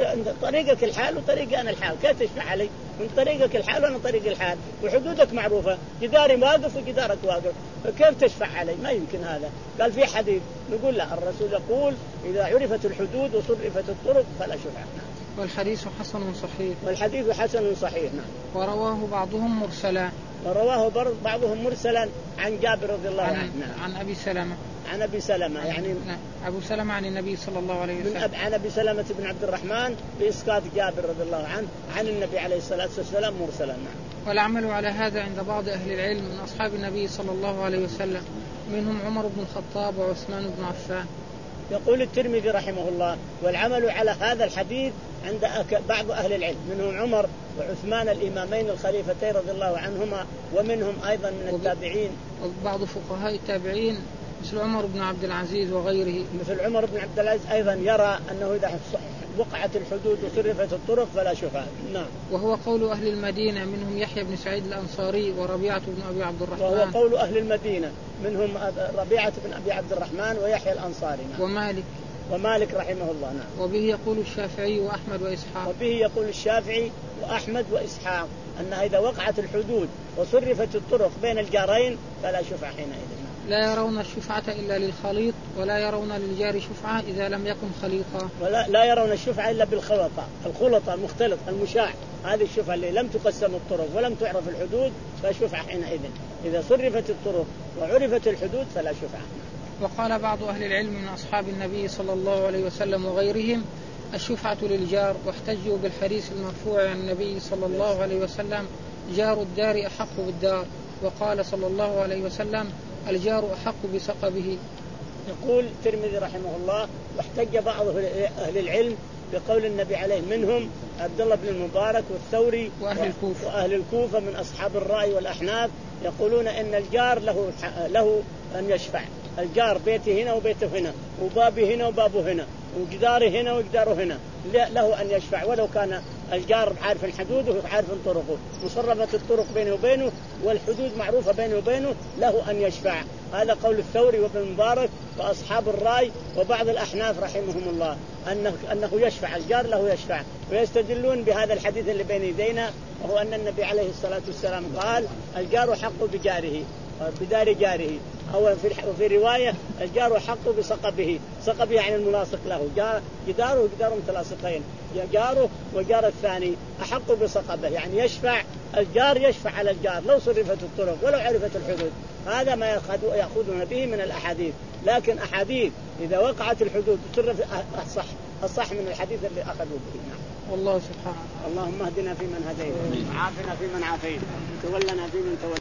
طريقك الحال وطريقي أنا الحال كيف تشفع علي؟ من طريقك الحال وأنا طريق الحال وحدودك معروفة جداري واقف وجدارك واقف فكيف تشفع علي؟ ما يمكن هذا. قال في حديث نقول لا الرسول يقول إذا عرفت الحدود وصرفت الطرق فلا شفعة. والحديث حسن صحيح. والحديث حسن صحيح. نعم. ورواه بعضهم مرسلا. ورواه بعضهم مرسلا عن جابر رضي الله عن عنه. نعم. عن أبي سلمة. عن أبي سلمة يعني نعم. أبو سلمة عن النبي صلى الله عليه وسلم. من عن أبي سلمة بن عبد الرحمن بإسقاط جابر رضي الله عنه عن النبي عليه الصلاة والسلام مرسلا. نعم. والعمل على هذا عند بعض أهل العلم من أصحاب النبي صلى الله عليه وسلم منهم عمر بن الخطاب وعثمان بن عفان. يقول الترمذي رحمه الله والعمل على هذا الحديث عند بعض أهل العلم منهم عمر وعثمان الإمامين الخليفتين رضي الله عنهما ومنهم أيضا من التابعين وبعض فقهاء التابعين مثل عمر بن عبد العزيز وغيره. مثل عمر بن عبد العزيز أيضا يرى أنه إذا وقعت الحدود وصرفت الطرق فلا شفعة. نعم. وهو قول أهل المدينة منهم يحيى بن سعيد الأنصاري وربيعة بن أبي عبد الرحمن. وهو قول أهل المدينة منهم ربيعة بن أبي عبد الرحمن ويحيى الأنصاري. نعم. ومالك. ومالك رحمه الله. نعم. وبه يقول الشافعي وأحمد وإسحاق. وبه يقول الشافعي وأحمد وإسحاق أنها إذا وقعت الحدود وصرفت الطرق بين الجارين فلا شفعة حينئذ. لا يرون الشفعة إلا للخليط ولا يرون للجار شفعة إذا لم يكن خليطا. ولا لا يرون الشفعة إلا بالخلطة الخلطة المختلط المشاع هذه الشفعة اللي لم تقسم الطرق ولم تعرف الحدود فشفعة حينئذ. إذا صرفت الطرق وعرفت الحدود فلا شفعة. وقال بعض أهل العلم من أصحاب النبي صلى الله عليه وسلم وغيرهم الشفعة للجار واحتجوا بالحديث المرفوع عن النبي صلى الله عليه وسلم جار الدار أحق بالدار وقال صلى الله عليه وسلم الجار أحق بسقبه. يقول الترمذي رحمه الله واحتج بعض أهل العلم بقول النبي عليه منهم عبد الله بن المبارك والثوري وأهل الكوفة وأهل الكوفة من أصحاب الرأي والأحناف يقولون إن الجار له له أن يشفع. الجار بيتي هنا وبيته هنا وبابي هنا وبابه هنا وجداري هنا وجداره هنا له أن يشفع ولو كان الجار عارف حدوده وعارف طرقه مصرفة الطرق بينه وبينه والحدود معروفة بينه وبينه له أن يشفع. هذا قول الثوري وابن المبارك وأصحاب الرأي وبعض الأحناف رحمهم الله أنه, أنه يشفع الجار له يشفع. ويستدلون بهذا الحديث اللي بين يدينا وهو أن النبي عليه الصلاة والسلام قال الجار حق بجاره بدار جاره أو في رواية الجار حق بسقبه. سقبه يعني الملاصق له جداره وجداره متلاصقين جاره وجار الثاني أحق بسقبه يعني يشفع الجار يشفع على الجار لو صرفت الطرق ولو عرفت الحدود. هذا ما يأخذون به من الأحاديث. لكن أحاديث إذا وقعت الحدود تصرف الصح الصح من الحديث اللي أخذوا به. نعم. والله سبحانه. اللهم اهدنا فيمن هديت عافنا فيمن عافيت تولنا فيمن توليت.